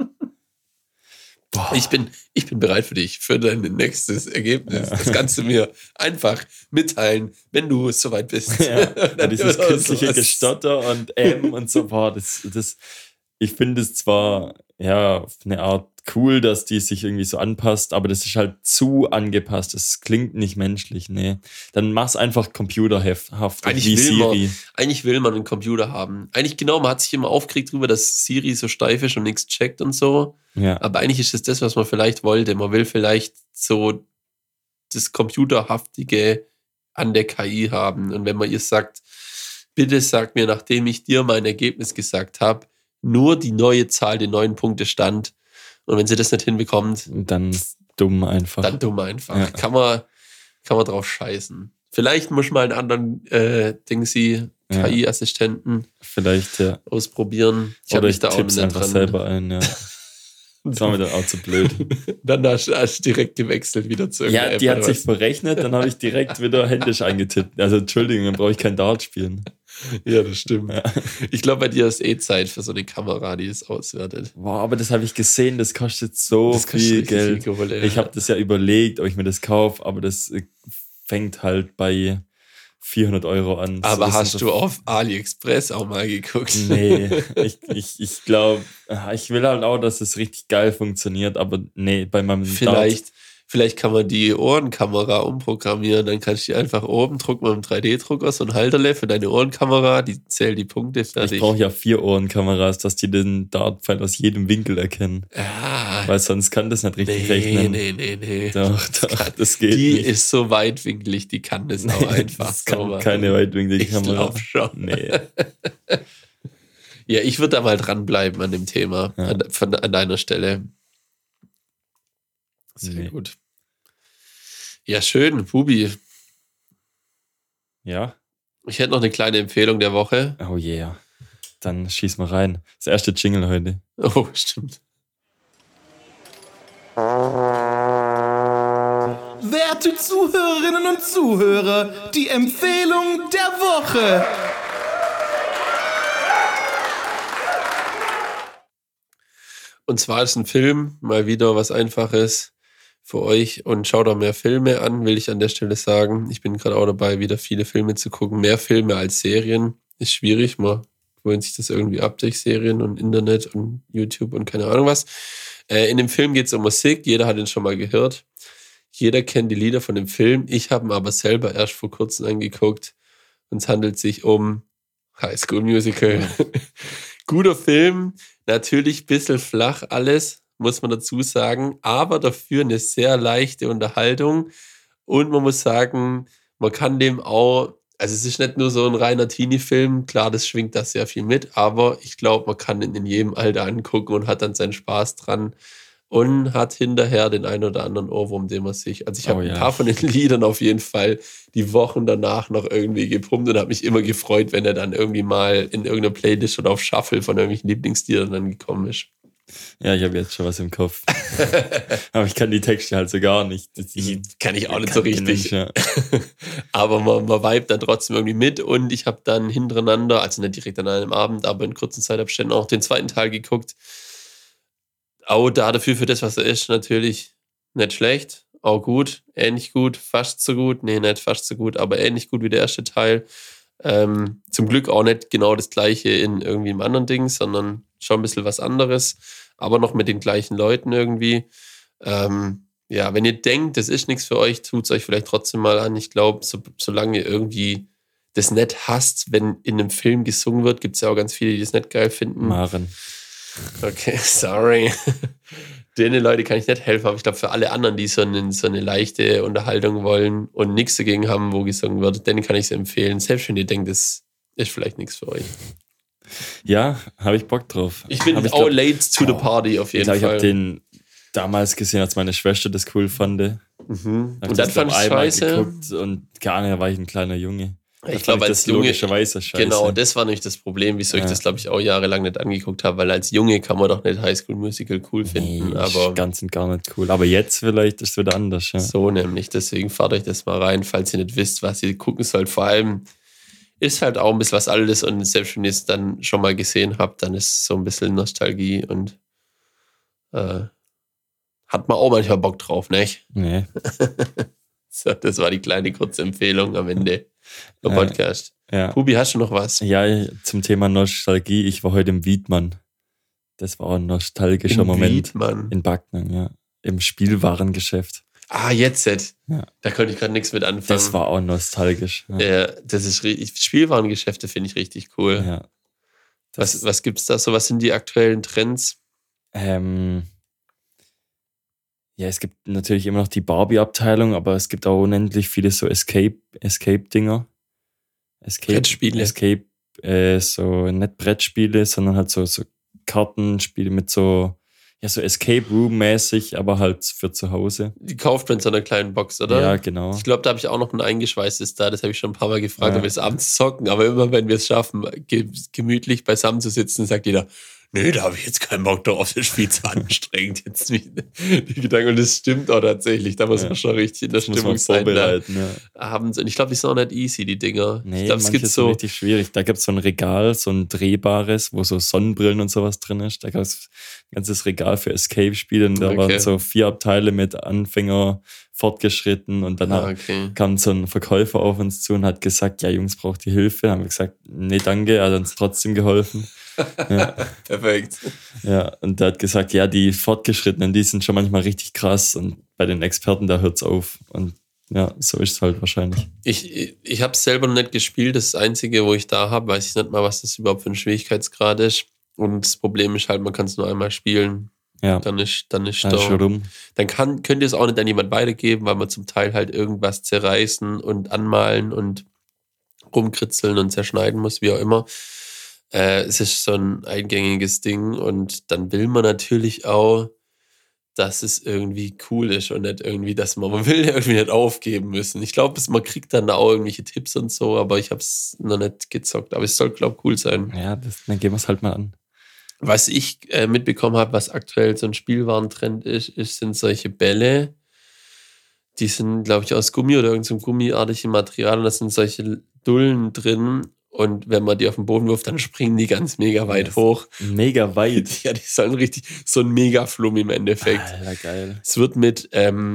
Boah. Ich bin bereit für dich, für dein nächstes Ergebnis. Ja. Das kannst du mir einfach mitteilen, wenn du soweit bist. Ja, dieses künstliche Gestotter und und so. Boah, ich finde es zwar auf eine Art cool, dass die sich irgendwie so anpasst, aber das ist halt zu angepasst. Das klingt nicht menschlich, nee. Dann mach's einfach computerhaft wie Siri. Eigentlich will man einen Computer haben. Eigentlich genau, man hat sich immer aufgeregt darüber, dass Siri so steif ist und nichts checkt und so. Ja. Aber eigentlich ist es das, was man vielleicht wollte. Man will vielleicht so das Computerhaftige an der KI haben. Und wenn man ihr sagt, bitte sag mir, nachdem ich dir mein Ergebnis gesagt habe, nur die neue Zahl, den neuen Punktestand. Und wenn sie das nicht hinbekommt, dann dumm einfach. Ja. Kann man drauf scheißen. Vielleicht muss man einen anderen KI-Assistenten vielleicht ausprobieren. Ich habe mich da auch nicht einfach dran selber ein, ja. Das war mir dann auch zu blöd. Dann hast du direkt gewechselt wieder zu irgendeiner App. Die hat sich verrechnet, dann habe ich direkt wieder händisch eingetippt. Also Entschuldigung, dann brauche ich kein Dart spielen. Ja, das stimmt. Ja. Ich glaube, bei dir ist Zeit für so eine Kamera, die es auswertet. Wow, aber das habe ich gesehen, das kostet viel Geld. Ich habe das ja überlegt, ob ich mir das kaufe, aber das fängt halt bei 400 € an. Aber hast du auf AliExpress auch mal geguckt? Nee, ich glaube, ich will halt auch, dass es richtig geil funktioniert, aber nee, bei meinem Vielleicht kann man die Ohrenkamera umprogrammieren, dann kannst du die einfach oben drucken mit einem 3D-Drucker, so ein Halterle für deine Ohrenkamera, die zählt die Punkte fertig. Ich brauche ja 4 Ohrenkameras, dass die den Dartpfeil aus jedem Winkel erkennen. Weil sonst kann das nicht richtig rechnen. Nee. Doch, das geht die nicht. Die ist so weitwinklig, die kann das auch einfach das kann keine weitwinklige Kamera. Ich glaube schon. Nee. Ja, ich würde da mal dranbleiben an dem Thema, an deiner Stelle. Sehr gut. Ja, schön, Bubi. Ja? Ich hätte noch eine kleine Empfehlung der Woche. Oh yeah. Dann schieß mal rein. Das erste Jingle heute. Oh, stimmt. Werte Zuhörerinnen und Zuhörer, die Empfehlung der Woche. Und zwar ist ein Film, mal wieder was Einfaches für euch und schaut auch mehr Filme an, will ich an der Stelle sagen. Ich bin gerade auch dabei, wieder viele Filme zu gucken. Mehr Filme als Serien ist schwierig. Man gewöhnt sich das irgendwie ab durch Serien und Internet und YouTube und keine Ahnung was. In dem Film geht es um Musik. Jeder hat ihn schon mal gehört. Jeder kennt die Lieder von dem Film. Ich habe ihn aber selber erst vor kurzem angeguckt. Und es handelt sich um High School Musical. Guter Film. Natürlich ein bisschen flach alles, muss man dazu sagen, aber dafür eine sehr leichte Unterhaltung und man muss sagen, man kann dem auch, also es ist nicht nur so ein reiner Teenie-Film, klar, das schwingt da sehr viel mit, aber ich glaube, man kann ihn in jedem Alter angucken und hat dann seinen Spaß dran und hat hinterher den einen oder anderen Ohrwurm, den man sich, also ich habe ein paar von den Liedern auf jeden Fall die Wochen danach noch irgendwie gepumpt und habe mich immer gefreut, wenn er dann irgendwie mal in irgendeiner Playlist oder auf Shuffle von irgendwelchen Lieblingsliedern dann gekommen ist. Ja, ich habe jetzt schon was im Kopf. Aber ich kann die Texte halt so gar nicht. Kann ich auch nicht so richtig. Aber man vibet dann trotzdem irgendwie mit und ich habe dann hintereinander, also nicht direkt an einem Abend, aber in kurzen Zeitabständen auch den zweiten Teil geguckt. Auch dafür, für das, was er ist, natürlich nicht schlecht. Auch gut, ähnlich gut, fast so gut. Nee, nicht fast so gut, aber ähnlich gut wie der erste Teil. Zum Glück auch nicht genau das Gleiche in irgendwie einem anderen Ding, sondern schon ein bisschen was anderes, aber noch mit den gleichen Leuten irgendwie. Ja, wenn ihr denkt, das ist nichts für euch, tut es euch vielleicht trotzdem mal an. Ich glaube, solange ihr irgendwie das nicht hasst, wenn in einem Film gesungen wird, gibt es ja auch ganz viele, die das nicht geil finden. Maren. Okay, sorry. Denen Leute kann ich nicht helfen, aber ich glaube, für alle anderen, die so eine leichte Unterhaltung wollen und nichts dagegen haben, wo gesungen wird, denen kann ich es empfehlen. Selbst wenn ihr denkt, das ist vielleicht nichts für euch. Ja, habe ich Bock drauf. Ich bin auch late to the party auf jeden Fall. Ich habe den damals gesehen, als meine Schwester das cool fand. Und dann fand ich scheiße. Geguckt und gar nicht, da war ich ein kleiner Junge. Ich glaube, als Junge, logischerweise scheiße. Genau, das war nicht das Problem, wieso ich das, glaube ich, auch jahrelang nicht angeguckt habe, weil als Junge kann man doch nicht High School Musical cool finden. Nee, aber ganz und gar nicht cool. Aber jetzt vielleicht ist es wieder anders. Ja. So nämlich, deswegen fahrt euch das mal rein, falls ihr nicht wisst, was ihr gucken sollt. Vor allem ist halt auch ein bisschen was Altes und selbst wenn ihr es dann schon mal gesehen habt, dann ist es so ein bisschen Nostalgie und hat man auch manchmal Bock drauf, nicht? Nee. So, das war die kleine kurze Empfehlung am Ende vom Podcast. Ja. Pubi, hast du noch was? Ja, zum Thema Nostalgie. Ich war heute im Wiedmann. Das war ein nostalgischer Moment. Wiedmann. In Backnang, ja. Im Spielwarengeschäft. Ah, jetzt. Ja. Da konnte ich gerade nichts mit anfangen. Das war auch nostalgisch. Ja, das ist Spielwarengeschäfte finde ich richtig cool. Ja. Was gibt's da so? Was sind die aktuellen Trends? Ja, es gibt natürlich immer noch die Barbie-Abteilung, aber es gibt auch unendlich viele so Escape-Dinger. Brettspiele. So nicht Brettspiele, sondern halt so Kartenspiele mit so Escape Room-mäßig, aber halt für zu Hause. Die kauft man in so einer kleinen Box, oder? Ja, genau. Ich glaube, da habe ich auch noch ein eingeschweißtes da. Das habe ich schon ein paar Mal gefragt, ob wir es abends zocken. Aber immer, wenn wir es schaffen, gemütlich beisammen zu sitzen, sagt jeder, nee, da habe ich jetzt keinen Bock drauf, das Spiel zu anstrengend. Jetzt die Gedanken. Und das stimmt auch tatsächlich. Da muss man schon richtig in der Stimmung sein. Vorbereiten, abends. Und ich glaube, die sind auch nicht easy, die Dinger. Nee, ich glaube, es gibt so richtig schwierig. Da gibt es so ein Regal, so ein drehbares, wo so Sonnenbrillen und sowas drin ist. Da gab es ein ganzes Regal für Escape-Spiele und da waren so 4 Abteile mit Anfänger, fortgeschritten und dann kam so ein Verkäufer auf uns zu und hat gesagt, ja Jungs, braucht ihr Hilfe? Dann haben wir gesagt, nee, danke, er hat uns trotzdem geholfen. Ja. Perfekt. Ja, und der hat gesagt, ja, die Fortgeschrittenen, die sind schon manchmal richtig krass und bei den Experten, da hört's auf. Und ja, so ist es halt wahrscheinlich. Ich habe es selber noch nicht gespielt. Das Einzige, wo ich da habe, weiß ich nicht mal, was das überhaupt für ein Schwierigkeitsgrad ist. Und das Problem ist halt, man kann es nur einmal spielen. Ja. Dann ist schon rum. Dann könnt ihr es auch nicht an jemand weitergeben, weil man zum Teil halt irgendwas zerreißen und anmalen und rumkritzeln und zerschneiden muss, wie auch immer. Es ist so ein eingängiges Ding und dann will man natürlich auch, dass es irgendwie cool ist und nicht irgendwie, man will ja irgendwie nicht aufgeben müssen. Ich glaube, man kriegt dann auch irgendwelche Tipps und so, aber ich habe es noch nicht gezockt. Aber es soll, glaube ich, cool sein. Ja, dann gehen wir es halt mal an. Was ich mitbekommen habe, was aktuell so ein Spielwarentrend sind solche Bälle. Die sind, glaube ich, aus Gummi oder irgendeinem gummiartigen Material und da sind solche Dullen drin. Und wenn man die auf den Boden wirft, dann springen die ganz mega weit hoch. Mega weit? Ja, die sollen richtig so ein Mega-Flum im Endeffekt. Alter, geil. Es wird mit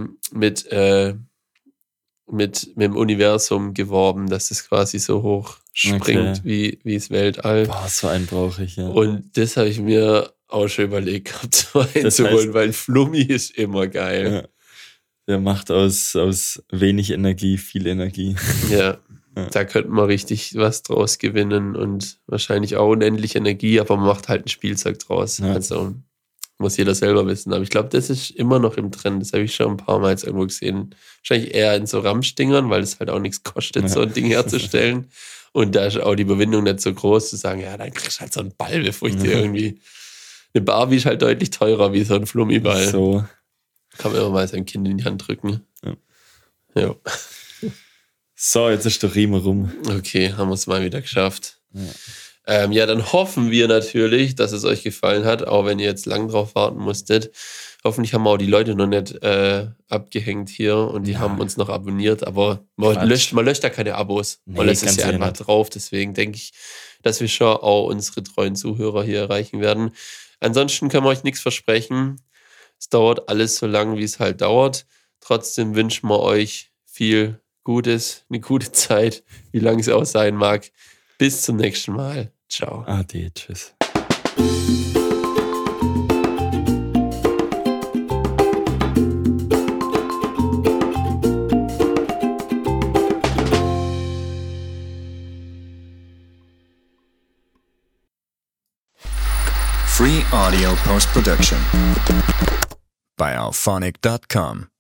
dem Universum geworben, dass es quasi so hoch springt wie das Weltall. Boah, so einen brauche ich, ja. Und das habe ich mir auch schon überlegt gehabt, so einzuholen, weil ein Flummi ist immer geil. Ja. Der macht aus wenig Energie viel Energie. Ja. Da könnte man richtig was draus gewinnen und wahrscheinlich auch unendlich Energie, aber man macht halt ein Spielzeug draus. Ja. Also muss jeder selber wissen. Aber ich glaube, das ist immer noch im Trend. Das habe ich schon ein paar Mal jetzt irgendwo gesehen. Wahrscheinlich eher in so Ramschdingern, weil es halt auch nichts kostet, so ein Ding herzustellen. Und da ist auch die Überwindung nicht so groß, zu sagen, ja, dann kriegst du halt so einen Ball, bevor ich dir irgendwie... Eine Barbie ist halt deutlich teurer wie so ein Flummiball. So. Kann man immer mal sein Kind in die Hand drücken. Ja. So, jetzt ist der Riemen rum. Okay, haben wir es mal wieder geschafft. Ja. Dann hoffen wir natürlich, dass es euch gefallen hat, auch wenn ihr jetzt lang drauf warten musstet. Hoffentlich haben wir auch die Leute noch nicht abgehängt hier und die haben uns noch abonniert, aber man löscht da keine Abos. Man lässt es ja einfach drauf. Deswegen denke ich, dass wir schon auch unsere treuen Zuhörer hier erreichen werden. Ansonsten können wir euch nichts versprechen. Es dauert alles so lang, wie es halt dauert. Trotzdem wünschen wir euch viel Gutes, eine gute Zeit, wie lang es auch sein mag. Bis zum nächsten Mal. Ciao. Ade, tschüss. Free audio post-production by alphonic.com.